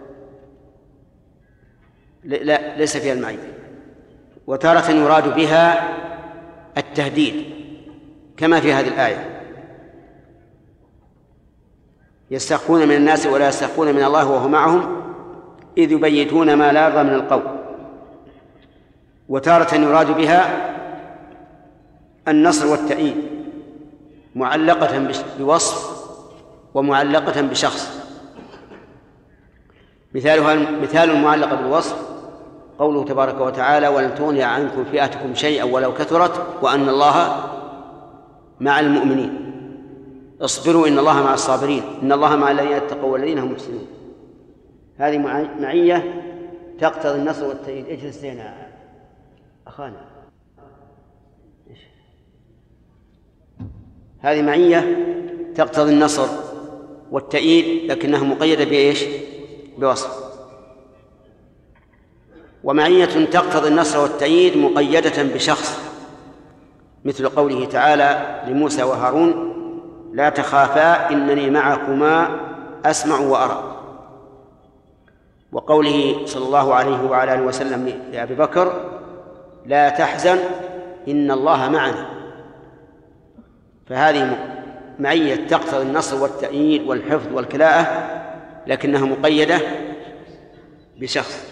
لا ليس فيها المعية. وتارة يراد بها التهديد كما في هذه الآية: يستخفون من الناس ولا يستخفون من الله وهو معهم إذ يبيتون ما لا يرضى من القول. وتارة يراد بها النصر والتأييد، معلقة بوصف ومعلقة بشخص. مثال المعلقة بالوصف قوله تبارك وتعالى: ولن تغني عنكم فئتكم شيئا ولو كثرت وأن الله مع المؤمنين اصبروا إن الله مع الصابرين إن الله مع الذين اتقوا والذين هم محسنون. هذه معية تقتضي النصر والتأييد. اجلس لنا أخانا. هذه معية تقتضي النصر والتأييد لكنها مقيدة بإيش؟ بوصف. ومعية تقتضي النصر والتأييد مقيدة بشخص، مثل قوله تعالى لموسى وهارون: لا تخافا إنني معكما أسمع وأرى. وقوله صلى الله عليه وعلى آله وسلم لأبي بكر: لا تحزن إن الله معنا. فهذه معية تقتضي النصر والتأييد والحفظ والكلاءة، لكنها مقيدة بشخص.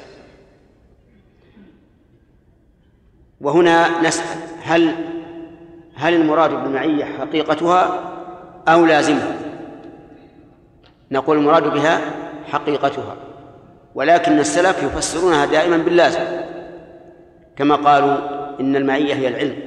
وهنا نسأل: هل المراد بالمعية حقيقتها أو لازمها؟ نقول المراد بها حقيقتها، ولكن السلف يفسرونها دائما باللازم، كما قالوا إن المعية هي العلم،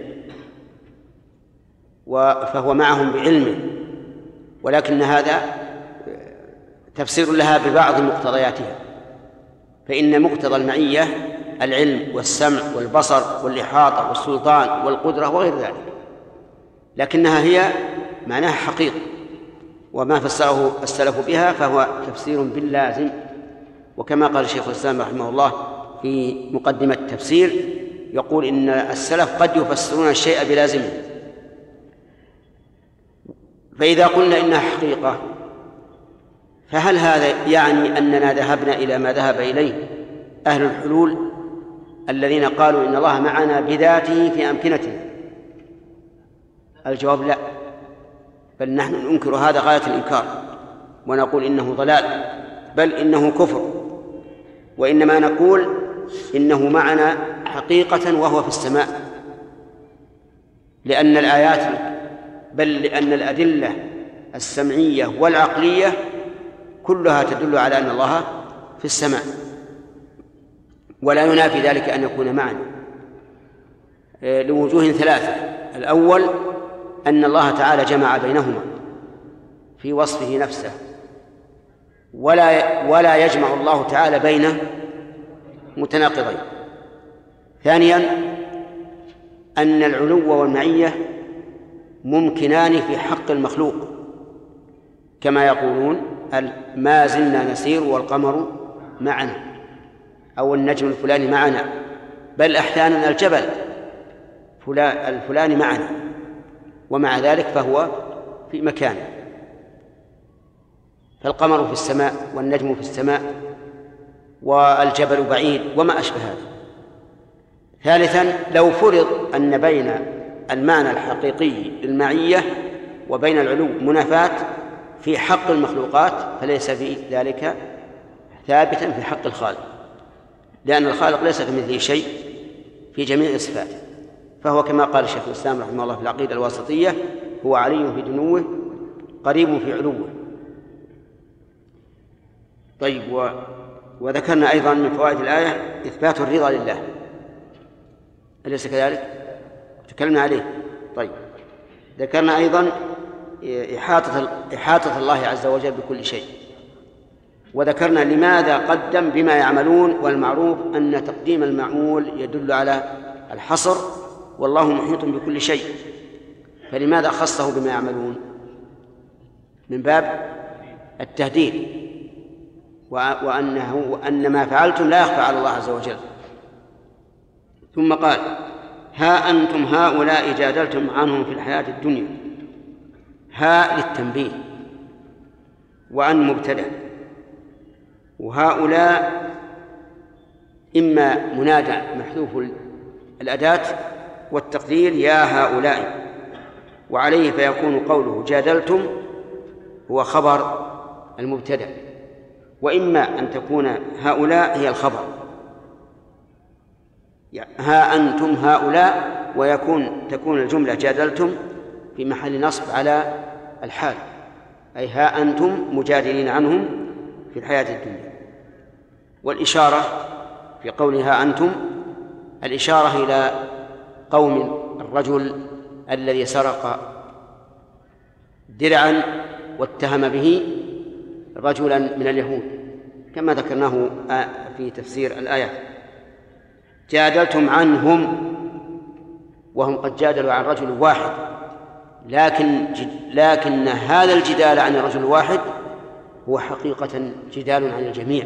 فهو معهم بعلمه، ولكن هذا تفسير لها ببعض مقتضياتها، فإن مقتضى المعية العلم والسمع والبصر والإحاطة والسلطان والقدرة وغير ذلك، لكنها هي معناها حقيقة، وما فسره السلف بها فهو تفسير باللازم. وكما قال شيخ الإسلام رحمه الله في مقدمة التفسير، يقول إن السلف قد يفسرون الشيء بلازمه. فإذا قلنا إنها حقيقة، فهل هذا يعني أننا ذهبنا إلى ما ذهب إليه أهل الحلول الذين قالوا إن الله معنا بذاته في أمكنتنا؟ الجواب لا، بل نحن ننكر هذا غاية الإنكار، ونقول إنه ضلال، بل إنه كفر، وإنما نقول إنه معنا حقيقة وهو في السماء، لأن الآيات لأن الأدلة السمعية والعقلية كلها تدل على أن الله في السماء، ولا ينافي ذلك أن يكون معنا لوجوه ثلاثة. الأول أن الله تعالى جمع بينهما في وصفه نفسه، ولا يجمع الله تعالى بين متناقضين. ثانيا أن العلو والمعية ممكنان في حق المخلوق، كما يقولون ما زلنا نسير والقمر معنا، أو النجم الفلاني معنا، بل أحيانا الجبل الفلاني معنا، ومع ذلك فهو في مكانه. فالقمر في السماء والنجم في السماء والجبل بعيد وما أشبه هذا. ثالثا لو فرض أن بين المعنى الحقيقي للمعية وبين العلو منافاة في حق المخلوقات، فليس في ذلك ثابتا في حق الخالق، لأن الخالق ليس كمثله شيء في جميع صفاته، فهو كما قال شيخ الإسلام رحمه الله في العقيدة الواسطية: هو علي في دنوه قريب في علوه. طيب، وذكرنا أيضا من فوائد الآية إثبات الرضا لله، أليس كذلك؟ تكلمنا عليه. طيب، ذكرنا أيضا إحاطة الله عز وجل بكل شيء، وذكرنا لماذا قدم بما يعملون، والمعروف أن تقديم المعمول يدل على الحصر، والله محيط بكل شيء، فلماذا خصه بما يعملون؟ من باب التهديد، وأن ما فعلتم لا يخفى على الله عز وجل. ثم قال: ها أنتم هؤلاء جادلتم عنهم في الحياة الدنيا. ها للتنبيه، وأن مبتدأ، وهؤلاء إما منادى محذوف الأداة والتقدير يا هؤلاء، وعليه فيكون قوله جادلتم هو خبر المبتدأ، وإما أن تكون هؤلاء هي الخبر، ها أنتم هؤلاء، تكون الجملة جادلتم في محل نصب على الحال، أي ها أنتم مجادلين عنهم في الحياة الدنيا. والإشارة في قولها أنتم الإشارة إلى قوم الرجل الذي سرق درعا واتهم به رجلا من اليهود، كما ذكرناه في تفسير الآية. جادلتم عنهم وهم قد جادلوا عن رجل واحد، لكن هذا الجدال عن الرجل الواحد هو حقيقة جدال عن الجميع،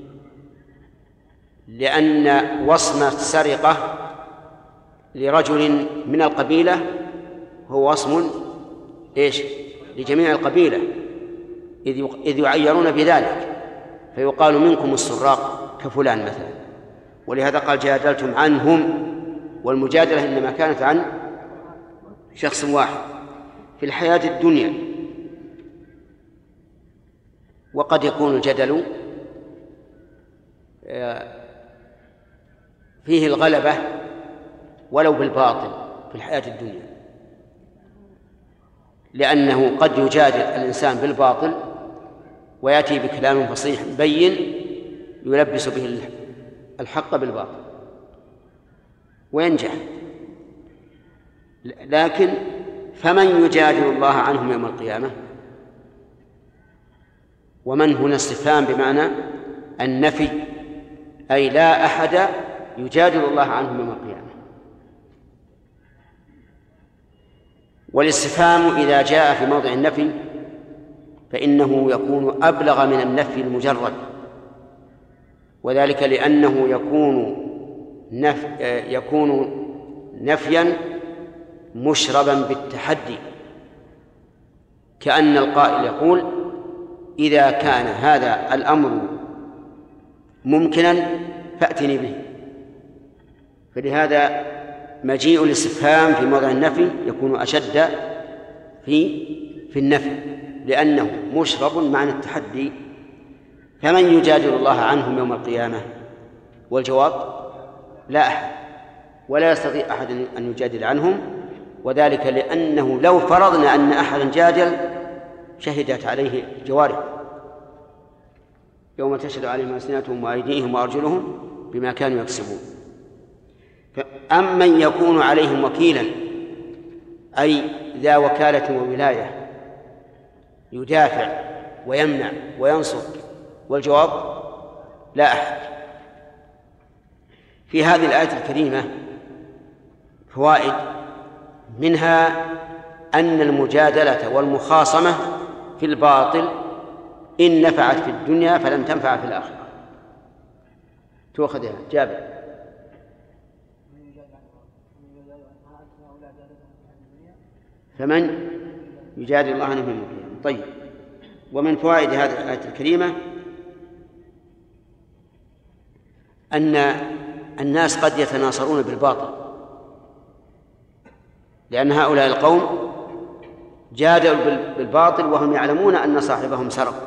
لأن وصم السرقة لرجل من القبيلة هو وصم لجميع القبيلة، إذ يعيرون بذلك، فيقال منكم السراق كفلان مثلا. ولهذا قال جادلتم عنهم، والمجادلة إنما كانت عن شخص واحد في الحياة الدنيا. وقد يكون الجدل فيه الغلبة ولو بالباطل في الحياة الدنيا، لأنه قد يجادل الإنسان بالباطل ويأتي بكلام فصيح بين يلبس به الحق بالباطل وينجح. لكن فمن يجادل الله عنهم يوم القيامة؟ ومن هنا استفهام بمعنى النفي، أي لا أحد يجادل الله عنهم يوم القيامة. والاستفهام إذا جاء في موضع النفي فإنه يكون أبلغ من النفي المجرد، وذلك لأنه يكون نفيا مشربا بالتحدي، كأن القائل يقول إذا كان هذا الأمر ممكنا فأتني به. فلهذا مجيء الاستفهام في موضع النفي يكون أشد في النفي، لأنه مشرب معنى التحدي. فمن يجادل الله عنهم يوم القيامة؟ والجواب لا أحد، ولا يستطيع أحد أن يجادل عنهم، وذلك لأنه لو فرضنا أن أحدا جادل شهدت عليه جوارح يوم تشهد عليهم ألسنتهم وأيديهم وأرجلهم بما كانوا يكسبون. أمن يكون عليهم وكيلا، أي ذا وكالة وولاية يدافع ويمنع وينصر، والجواب لا أحد. في هذه الآية الكريمة فوائد، منها أن المجادلة والمخاصمة في الباطل إن نفعت في الدنيا فلم تنفع في الآخرة. تؤخذها جابر. فمن يجادل الله عنه يوم القيامة. طيب، ومن فوائد هذه الآية الكريمة أن الناس قد يتناصرون بالباطل، لأن هؤلاء القوم جادلوا بالباطل وهم يعلمون أن صاحبهم سرق،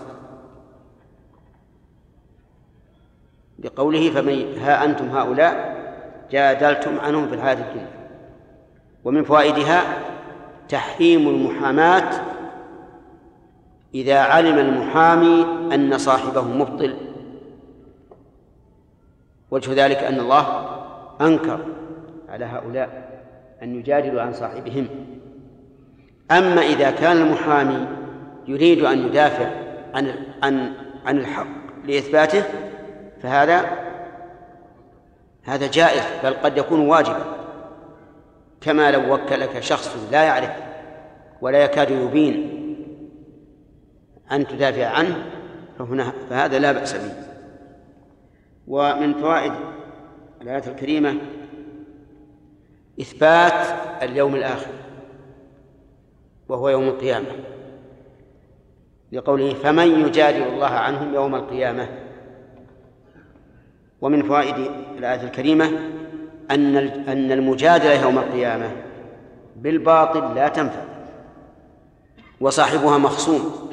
لقوله فمن ها أنتم هؤلاء جادلتم عنهم في الحياة الدنيا. ومن فوائدها تحريم المحاماة إذا علم المحامي أن صاحبه مبطل. وجه ذلك أن الله أنكر على هؤلاء أن يجادلوا عن صاحبهم. أما إذا كان المحامي يريد أن يدافع عن الحق لإثباته فهذا جائز، بل قد يكون واجبا، كما لو وكلك شخص لا يعرف ولا يكاد يبين أن تدافع عنه فهذا لا بأس به. ومن فوائد الآية الكريمة إثبات اليوم الآخر وهو يوم القيامة، لقوله فمن يجادل الله عنهم يوم القيامة. ومن فوائد الآية الكريمة أن المجادلة يوم القيامة بالباطل لا تنفع وصاحبها مخصوم،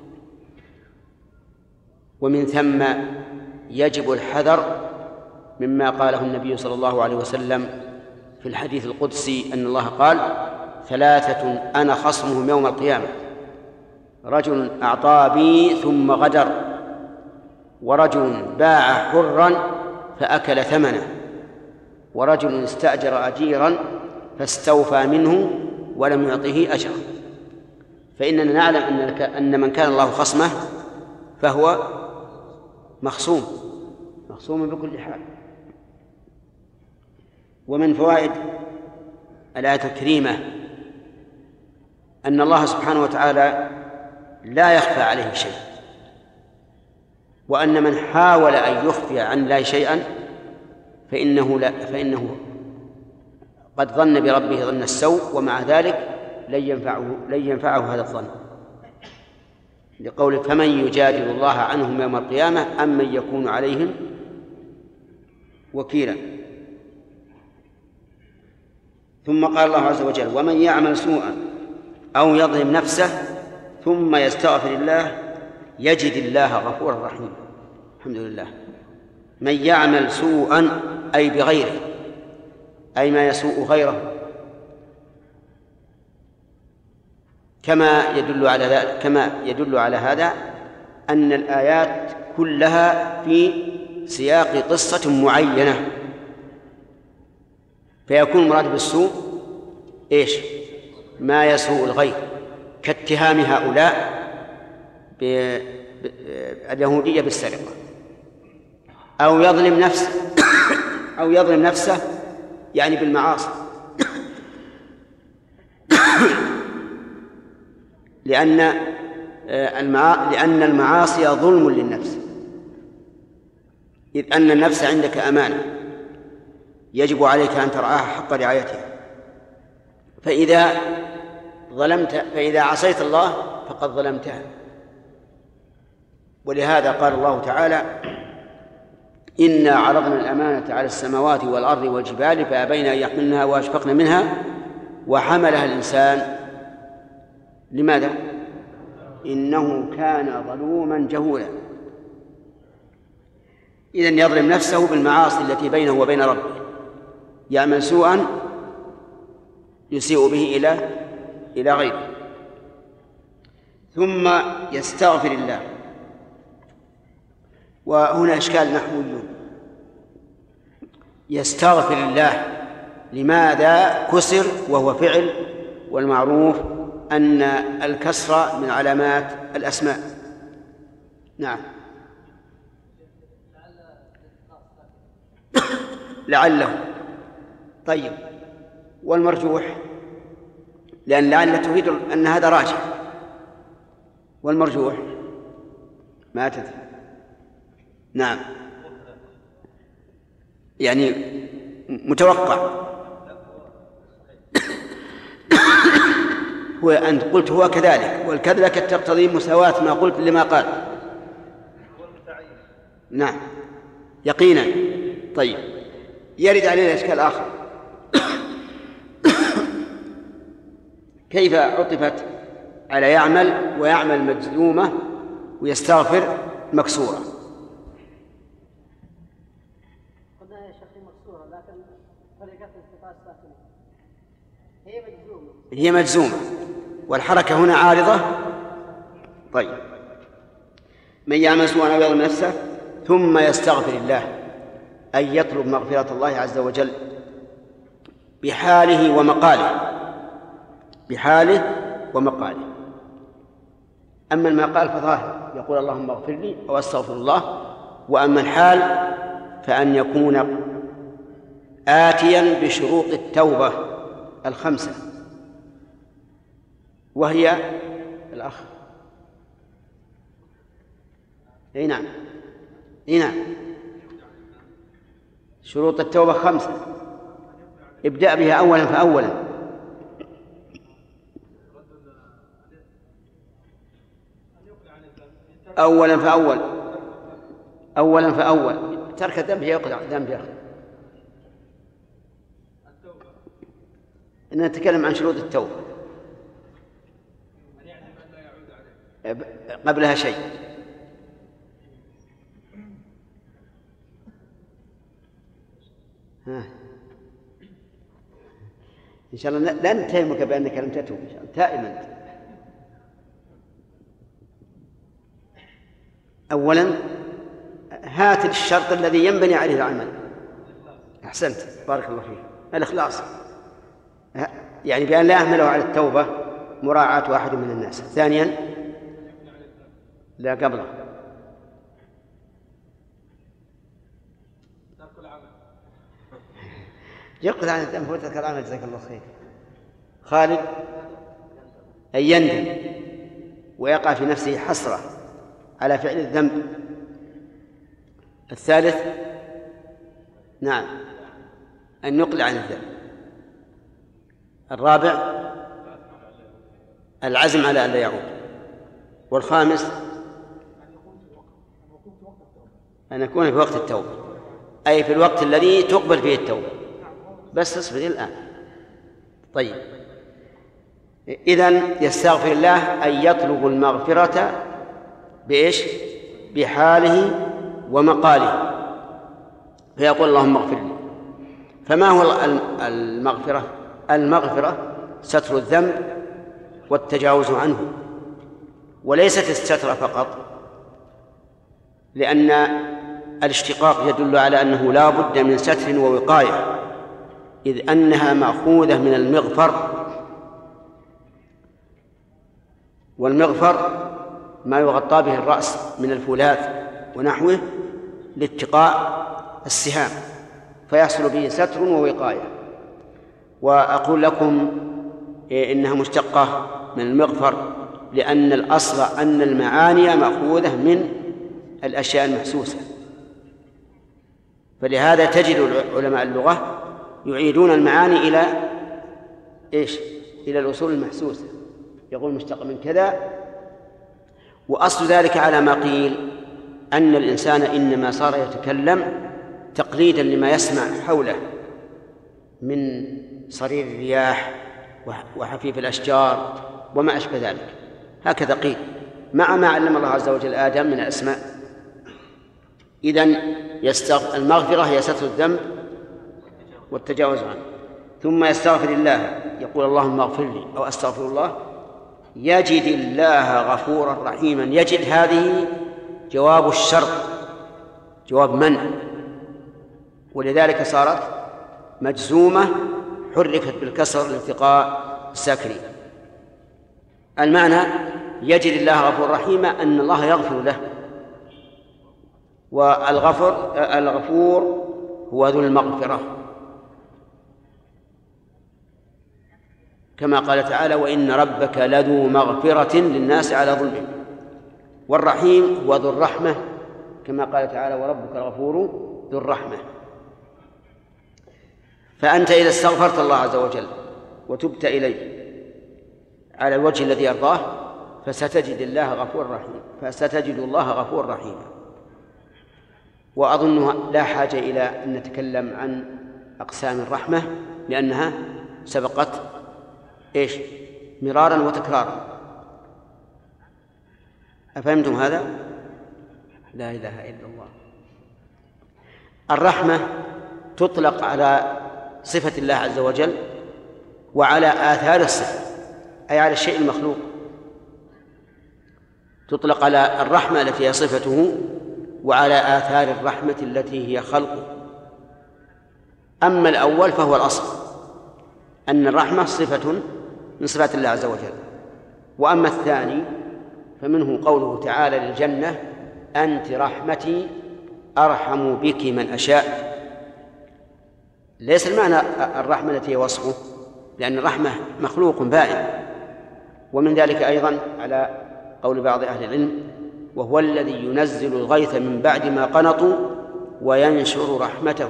ومن ثم يجب الحذر مما قاله النبي صلى الله عليه وسلم في الحديث القدسي أن الله قال ثلاثة أنا خصمهم يوم القيامة: رجل أعطى بي ثم غدر، ورجل باع حرا فأكل ثمنه، ورجل استأجر أجيرا فاستوفى منه ولم يعطه أجرا. فإننا نعلم أن من كان الله خصمه فهو مخصوم بكل حال. ومن فوائد الآية الكريمة أن الله سبحانه وتعالى لا يخفى عليه شيء، وأن من حاول أن يخفي عن الله شيئا فإنه قد ظن بربه ظن السوء، ومع ذلك لن ينفعه هذا الظن، لقول فمن يجادل الله عنهم يوم القيامة أم من يكون عليهم وكيلا. ثم قال الله عز وجل ومن يعمل سوءا أو يظلم نفسه ثم يستغفر الله يجد الله غفورا رحيما. الحمد لله. من يعمل سوءا أي بغيره، أي ما يسوء غيره، كما يدل على هذا أن الآيات كلها في سياق قصة معينة، فيكون المراد بالسوء إيش؟ ما يسوء الغير، كاتهام هؤلاء اليهودية بالسرقة، أو يظلم نفسه يعني بالمعاصي، لأن المعاصي ظلم للنفس، إذ أن النفس عندك أمانة يجب عليك أن ترعاها حق رعايتها، فإذا عصيت الله فقد ظلمتها. ولهذا قال الله تعالى: إنا عرضنا الأمانة على السماوات والأرض والجبال فأبين أن يحملنها وأشفقن منها وحملها الإنسان. لماذا؟ إنه كان ظلوما جهولا. إذن يظلم نفسه بالمعاصي التي بينه وبين ربه، يعمل سوءا يسيء به إلى غيره، ثم يستغفر الله. وهنا إشكال نحوي: يستغفر الله لماذا كسر وهو فعل؟ والمعروف أن الكسر من علامات الأسماء. نعم. لعله. طيب، والمرجوح؟ لأن لعل تفيد أن هذا راجح، والمرجوح ما تدري. نعم، يعني متوقع. وأنت قلت هو كذلك، والكذلك تقتضي مساواة ما قلت لما قال. نعم، يقينا. طيب، يرد علينا إشكال آخر: كيف عطفت على يعمل ويعمل مجزومة ويستغفر مكسورة؟ قلنا يا شيخ مكسورة، لكن طريقة التقاء الساكنة هي مجزومة، والحركة هنا عارضة. طيب، من يعمل سوءا أو يظلم نفسه ثم يستغفر الله، أي يطلب مغفرة الله عز وجل بحاله ومقاله. أما المقال فظاهر، يقول اللهم اغفر لي أو أستغفر الله. وأما الحال فأن يكون آتيا بشروط التوبة 5، وهي الأخ. نعم، شروط التوبة 5، ابدأ بها أولا فأولا. أولا فأول ترك الذنب يقطع الذنب يا أخي. نتكلم عن شروط التوبة، قبلها شيء. إن شاء الله لا نتهمك بأنك لم تتوب، إن شاء الله تائب أنت. أولا هات الشرط الذي ينبني عليه العمل. أحسنت، بارك الله فيك. الإخلاص، يعني بأن لا أهمله على التوبة مراعاة واحد من الناس. ثانيا لا قبله يقضي عن الذنب وترك العمل. جزاك الله خير. خالد: أن يندم ويقع في نفسه حسرة على فعل الذنب. الثالث نعم أن يقلع عن الذنب. الرابع العزم على أن لا يعود. والخامس أن يكون في وقت التوبة، أي في الوقت الذي تقبل فيه التوبة. بس اصبر الآن. طيب، إذن يستغفر الله أن يطلب المغفرة بإيش؟ بحاله ومقاله، فيقول اللهم اغفر لي. فما هو المغفرة؟ المغفرة ستر الذنب والتجاوز عنه، وليست الستر فقط، لأن الاشتقاق يدل على أنه لا بد من ستر ووقاية، إذ أنها مأخوذة من المغفر، والمغفر ما يغطى به الرأس من الفولاذ ونحوه لاتقاء السهام، فيحصل به ستر ووقاية. وأقول لكم إنها مشتقة من المغفر، لأن الأصل أن المعاني مأخوذة من الأشياء المحسوسة، فلهذا تجد علماء اللغة يعيدون المعاني إلى إيش؟ إلى الأصول المحسوسة، يقول مشتق من كذا. وأصل ذلك على ما قيل أن الإنسان إنما صار يتكلم تقليدا لما يسمع حوله من صرير الرياح وحفيف الأشجار وما أشبه ذلك، هكذا قيل، مع ما علم الله عز وجل آدم من الأسماء. إذن المغفرة هي ستر الذنب والتجاوز عنه. ثم يستغفر الله، يقول اللهم اغفر لي أو أستغفر الله، يجد الله غفورا رحيما. يجد هذه جواب الشرط، جواب من، ولذلك صارت مجزومة حركت بالكسر لالتقاء الساكنين. المعنى يجد الله غفور رحيما أن الله يغفر له، الغفور هو ذو المغفرة، كما قال تعالى وإن ربك لذو مغفرة للناس على ظلمهم. والرحيم هو ذو الرحمة، كما قال تعالى وربك الغفور ذو الرحمة. فأنت إذا استغفرت الله عز وجل وتبت إليه على الوجه الذي يرضاه فستجد الله غفور رحيما. وأظن لا حاجة إلى أن نتكلم عن أقسام الرحمة، لأنها سبقت إيش؟ مرارا وتكرارا. أفهمتم هذا؟ لا إله إلا الله. الرحمة تطلق على صفة الله عز وجل وعلى آثار الصفة، أي على الشيء المخلوق. تطلق على الرحمة التي هي صفته وعلى آثار الرحمة التي هي خلقه. أما الأول فهو الأصل، أن الرحمة صفة من صفات الله عز وجل. وأما الثاني فمنه قوله تعالى للجنة أنت رحمتي أرحم بك من أشاء. ليس المعنى الرحمة التي هي وصفه، لأن الرحمة مخلوق بائن. ومن ذلك أيضا على قول بعض أهل العلم وهو الذي ينزل الغيث من بعد ما قنطوا وينشر رحمته.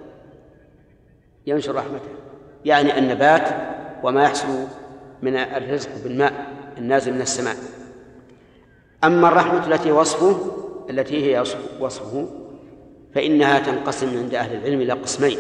ينشر رحمته يعني النبات وما يحصل من الرزق بالماء النازل من السماء. أما الرحمة التي هي وصفه فإنها تنقسم عند أهل العلم إلى قسمين: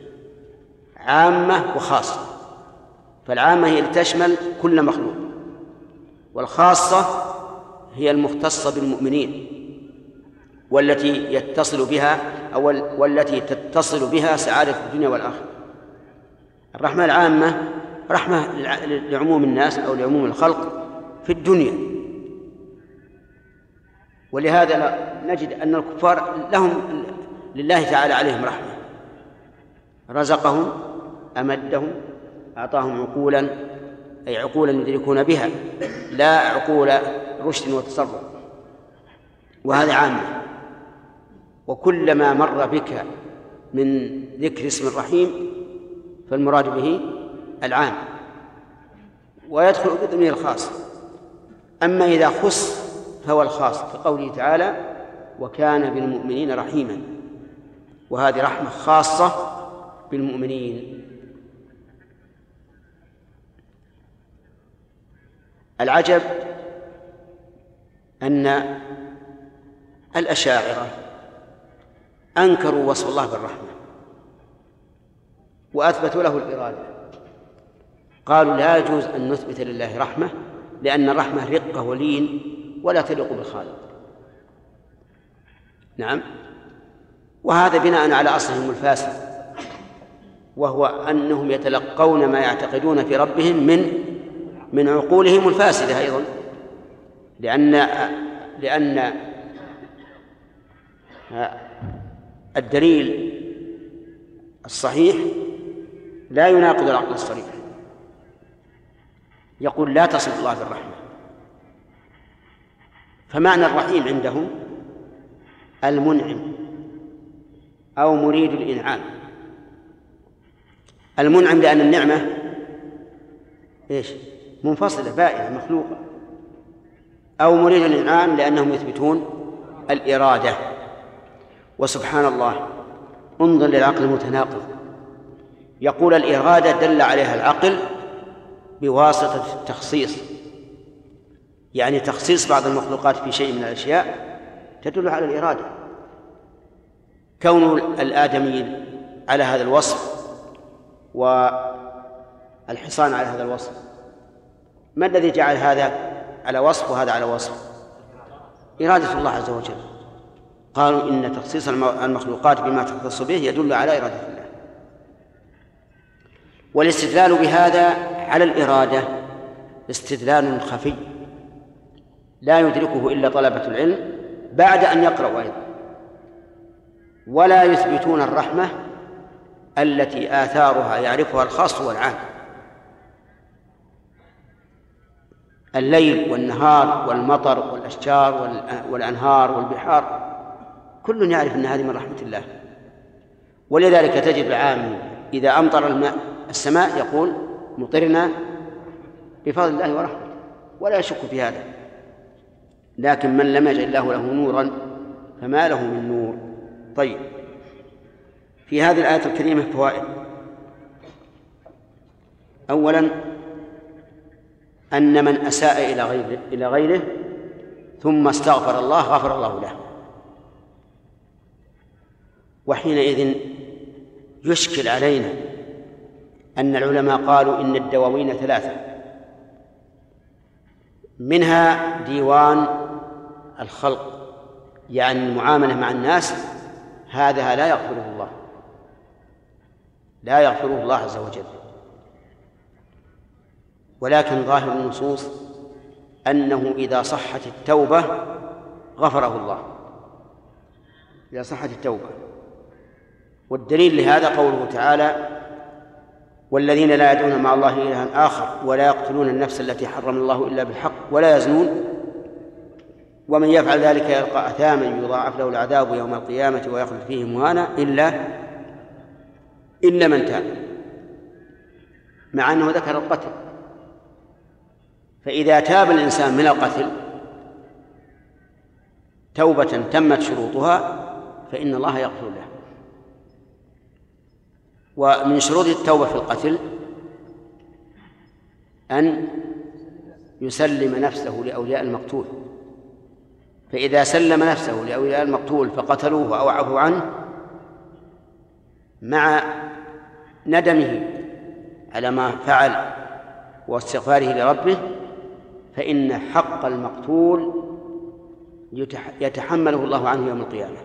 عامة وخاصة. فالعامة هي تشمل كل مخلوق، والخاصة هي المختصة بالمؤمنين والتي يتصل بها والتي تتصل بها سعادة الدنيا والآخرة. الرحمة العامة رحمة لعموم الناس أو لعموم الخلق في الدنيا، ولهذا نجد أن الكفار لله تعالى عليهم رحمة، رزقهم، أمدهم، أعطاهم عقولا، أي عقولا يدركون بها، لا عقول رشد وتصرف، وهذا عامة. وكلما مر بك من ذكر اسم الرحيم فالمراد به العام، ويدخل ضمن الخاص. أما إذا خص فهو الخاص، كقوله تعالى وكان بالمؤمنين رحيما، وهذه رحمة خاصة بالمؤمنين. العجب أن الأشاعرة أنكروا وصف الله بالرحمة وأثبتوا له الإرادة. قالوا لا يجوز أن نثبت لله رحمة، لأن الرحمة رقة ولين ولا تليق بالخالق. نعم، وهذا بناء على أصلهم الفاسد، وهو أنهم يتلقون ما يعتقدون في ربهم من عقولهم الفاسدة أيضا، لأن الدليل الصحيح لا يناقض العقل الصريح. يقول لا تصف الله بالرحمة، فمعنى الرحيم عندهم المنعم أو مريد الإنعام. المنعم لأن النعمة منفصلة بائنة مخلوقة، أو مريد الإنعام لأنهم يثبتون الإرادة. وسبحان الله، انظر للعقل المتناقض، يقول الإرادة دل عليها العقل بواسطة التخصيص، يعني تخصيص بعض المخلوقات في شيء من الأشياء تدل على الإرادة. كون الآدمي على هذا الوصف والحصان على هذا الوصف، ما الذي جعل هذا على وصف وهذا على وصف؟ إرادة الله عز وجل. قالوا إن تخصيص المخلوقات بما تختص به يدل على إرادة الله. والاستدلال بهذا على الإرادة استدلال خفي لا يدركه إلا طلبة العلم بعد أن يقرأوا أيضا. ولا يثبتون الرحمة التي آثارها يعرفها الخاص والعام. الليل والنهار والمطر والأشجار والأنهار والبحار كل يعرف أن هذه من رحمة الله. ولذلك تجد العام إذا أمطر الماء السماء يقول مطرنا بفضل الله ورحمته، ولا يشك في هذا. لكن من لم يجعل الله له نورا فما له من نور. طيب، في هذه الآية الكريمة فوائد. أولا أن من أساء إلى غيره ثم استغفر الله غفر الله له. وحينئذ يشكل علينا أن العلماء قالوا إن الدواوين 3، منها ديوان الخلق، يعني المعاملة مع الناس، هذا لا يغفره الله، لا يغفره الله عز وجل. ولكن ظاهر النصوص أنه إذا صحت التوبة غفره الله، إذا صحت التوبة. والدليل لهذا قوله تعالى: والذين لا يدعون مع الله إلها آخر ولا يقتلون النفس التي حرم الله إلا بالحق ولا يزنون ومن يفعل ذلك يلقى أثاما يضاعف له العذاب يوم القيامة ويخلد فيه مهانا إلا من تاب، مع أنه ذكر القتل. فإذا تاب الإنسان من القتل توبة تمت شروطها فإن الله يغفر له. ومن شروط التوبة في القتل أن يسلم نفسه لأولياء المقتول، فإذا سلم نفسه لأولياء المقتول فقتلوه أو عفوا عنه مع ندمه على ما فعل واستغفاره لربه، فإن حق المقتول يتحمله الله عنه يوم القيامة.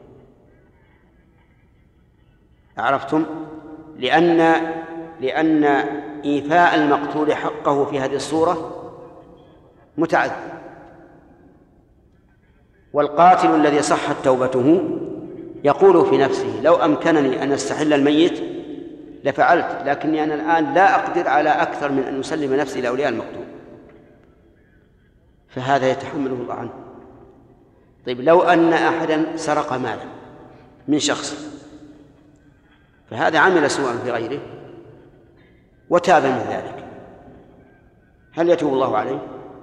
عرفتم؟ لأن إيفاء المقتول حقه في هذه الصورة متعذر. والقاتل الذي صحت توبته يقول في نفسه: لو أمكنني أن أستحل الميت لفعلت، لكني أنا الآن لا أقدر على أكثر من أن أسلم نفسي لأولياء المقتول، فهذا يتحمله الله عنه. طيب، لو أن أحدا سرق مالا من شخص، فهذا عمل سوءا في غيره وتاب من ذلك، هل يتوب الله عليه؟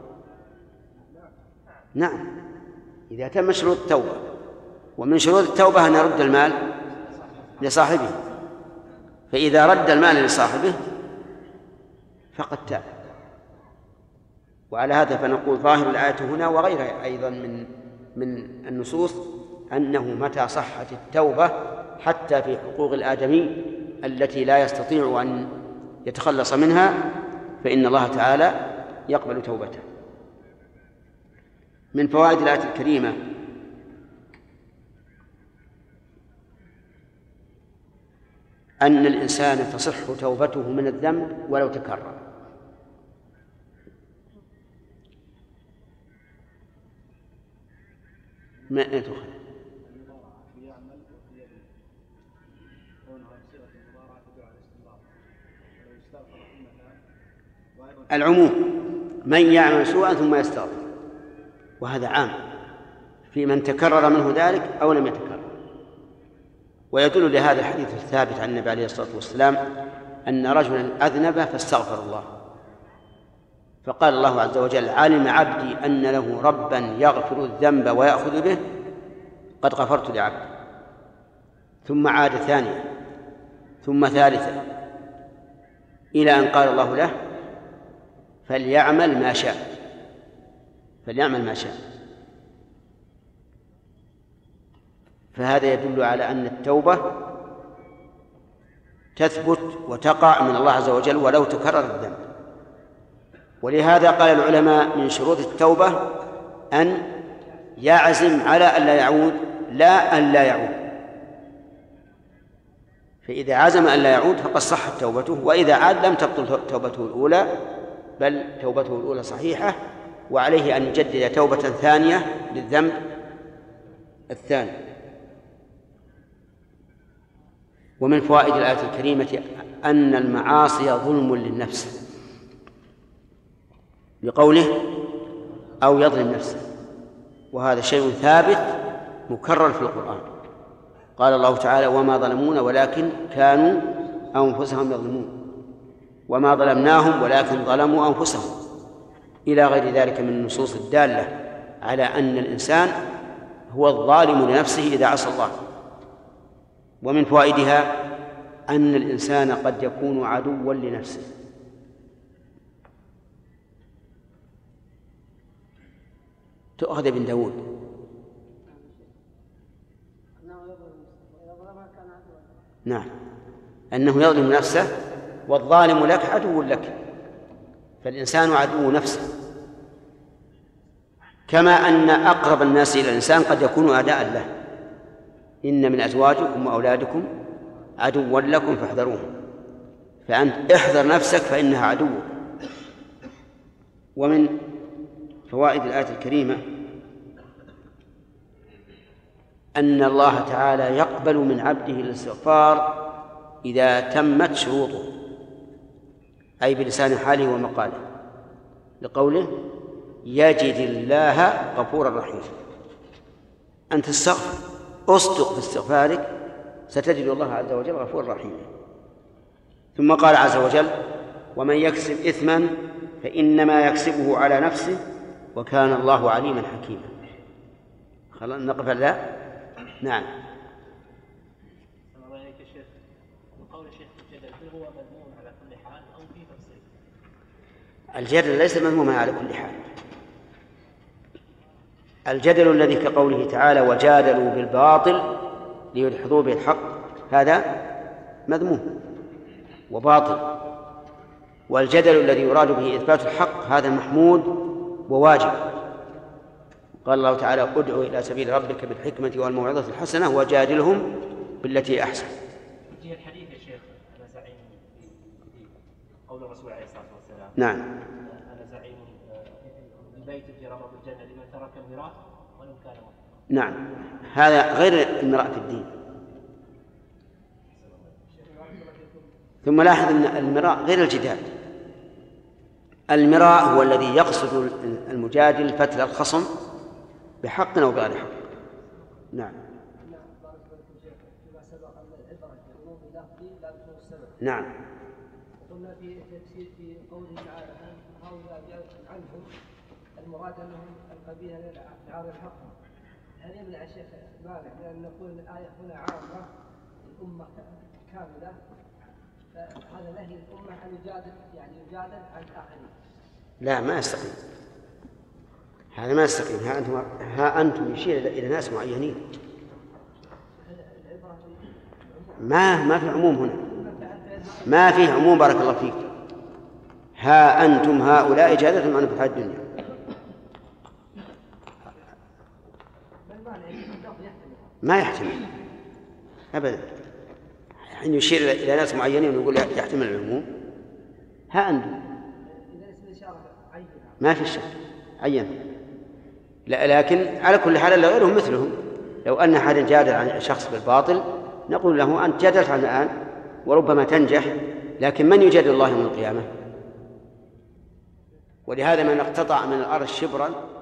نعم، إذا تم شروط التوبة. ومن شروط التوبة أن يرد المال لصاحبه، فإذا رد المال لصاحبه فقد تاب. وعلى هذا فنقول ظاهر الآية هنا وغيرها أيضا من النصوص أنه متى صحت التوبة حتى في حقوق الآدمي التي لا يستطيع أن يتخلص منها فإن الله تعالى يقبل توبته. من فوائد الآية الكريمة أن الإنسان تصح توبته من الذنب ولو تكرر. ما تدخل العموم من يعمل سوءا ثم يستغفر، وهذا عام في من تكرر منه ذلك أو لم يتكرر. ويدل لهذا الحديث الثابت عن النبي عليه الصلاة والسلام أن رجلا أذنب فاستغفر الله، فقال الله عز وجل: علم عبدي أن له ربا يغفر الذنب ويأخذ به، قد غفرت لعبدي. ثم عاد ثانية ثم ثالثة إلى أن قال الله له: فليعمل ما شاء، فليعمل ما شاء. فهذا يدل على أن التوبة تثبت وتقع من الله عز وجل ولو تكرر الذنب. ولهذا قال العلماء من شروط التوبة أن يعزم على أن لا يعود، لا أن لا يعود. فإذا عزم أن لا يعود فقد صحت توبته، وإذا عاد لم تبطل توبته الأولى، بل توبته الأولى صحيحة، وعليه أن يجدد توبة ثانية للذنب الثاني. ومن فوائد الآية الكريمة أن المعاصي ظلم للنفس، بقوله: أو يظلم نفسه، وهذا شيء ثابت مكرر في القرآن. قال الله تعالى: وما ظلمونا ولكن كانوا أنفسهم يظلمون، وما ظلمناهم ولكن ظلموا أنفسهم، إلى غير ذلك من النصوص الدالة على أن الإنسان هو الظالم لنفسه إذا عصى الله. ومن فوائدها أن الإنسان قد يكون عدوا لنفسه. تؤخذ ابن داود. نعم، أنه يظلم نفسه، والظالم لك عدو لك، فالإنسان عدو نفسه، كما أن أقرب الناس إلى الإنسان قد يكون أعداء له. إن من أزواجكم وأولادكم عدوا لكم فاحذروهم، فأنت احذر نفسك فإنها عدوك. ومن فوائد الآية الكريمة أن الله تعالى يقبل من عبده الاستغفار إذا تمت شروطه، أي بلسان حاله ومقاله، لقوله: يجد الله غفورا رحيما. أنت استغفر، أصدق في استغفارك، ستجد الله عز وجل غفورا رحيما. ثم قال عز وجل: ومن يكسب إثما فإنما يكسبه على نفسه وكان الله عليما حكيما. خلاص نقف لا. نعم. السلام عليكم يا شيخ. قول الشيخ الجدل هل هو مذموم على كل حال أو في تفصيل؟ الجدل ليس مذموما على كل حال. الجدل الذي كقوله تعالى: وجادلوا بالباطل ليدحضوا به الحق، هذا مذموم وباطل. والجدل الذي يراد به إثبات الحق هذا محمود وواجب. قال الله تعالى: ادع إلى سبيل ربك بالحكمة والموعظة الحسنة وجادلهم بالتي أحسن. في الحديث يا شيخ: أنا زعيم في قول الرسول عليه الصلاة والسلام: نعم، أنا زعيم ببيت في ربض الجنة لمن ترك الميراث ولو كان وحده. نعم، هذا غير المراء في الدين. ثم لاحظ أن المراء غير الجدال. المراء هو الذي يقصد المجادل فتل الخصم بحق أو بغير حق. نعم. نعم. قلنا في تفسير في قوله تعالى: هؤلاء عنهم المراد انهم القبيله لعار الحق. هل يمنع الشيخ مانع لان نقول الايه هنا عامه الامه كامله، فهذا نهي الامه ان يجادل عن الاخرين؟ لا، ما يستقيم، هذا ما يستقيم. ها أنتم يشير إلى ناس معينين، ما في عموم هنا، ما فيه عموم. بارك الله فيك. ها أنتم هؤلاء جادلتم عن الحياة الدنيا. ما يحتمل أبدا. حين يشير إلى ناس معينين ويقول يحتمل العموم، ها أنتم ما في شك عين. لكن على كل حال غيرهم مثلهم. لو أن أحد جادل عن شخص بالباطل نقول له أنت جادلت عن الآن وربما تنجح، لكن من يجادل الله يوم القيامة؟ ولهذا من اقتطع من الأرض شبرا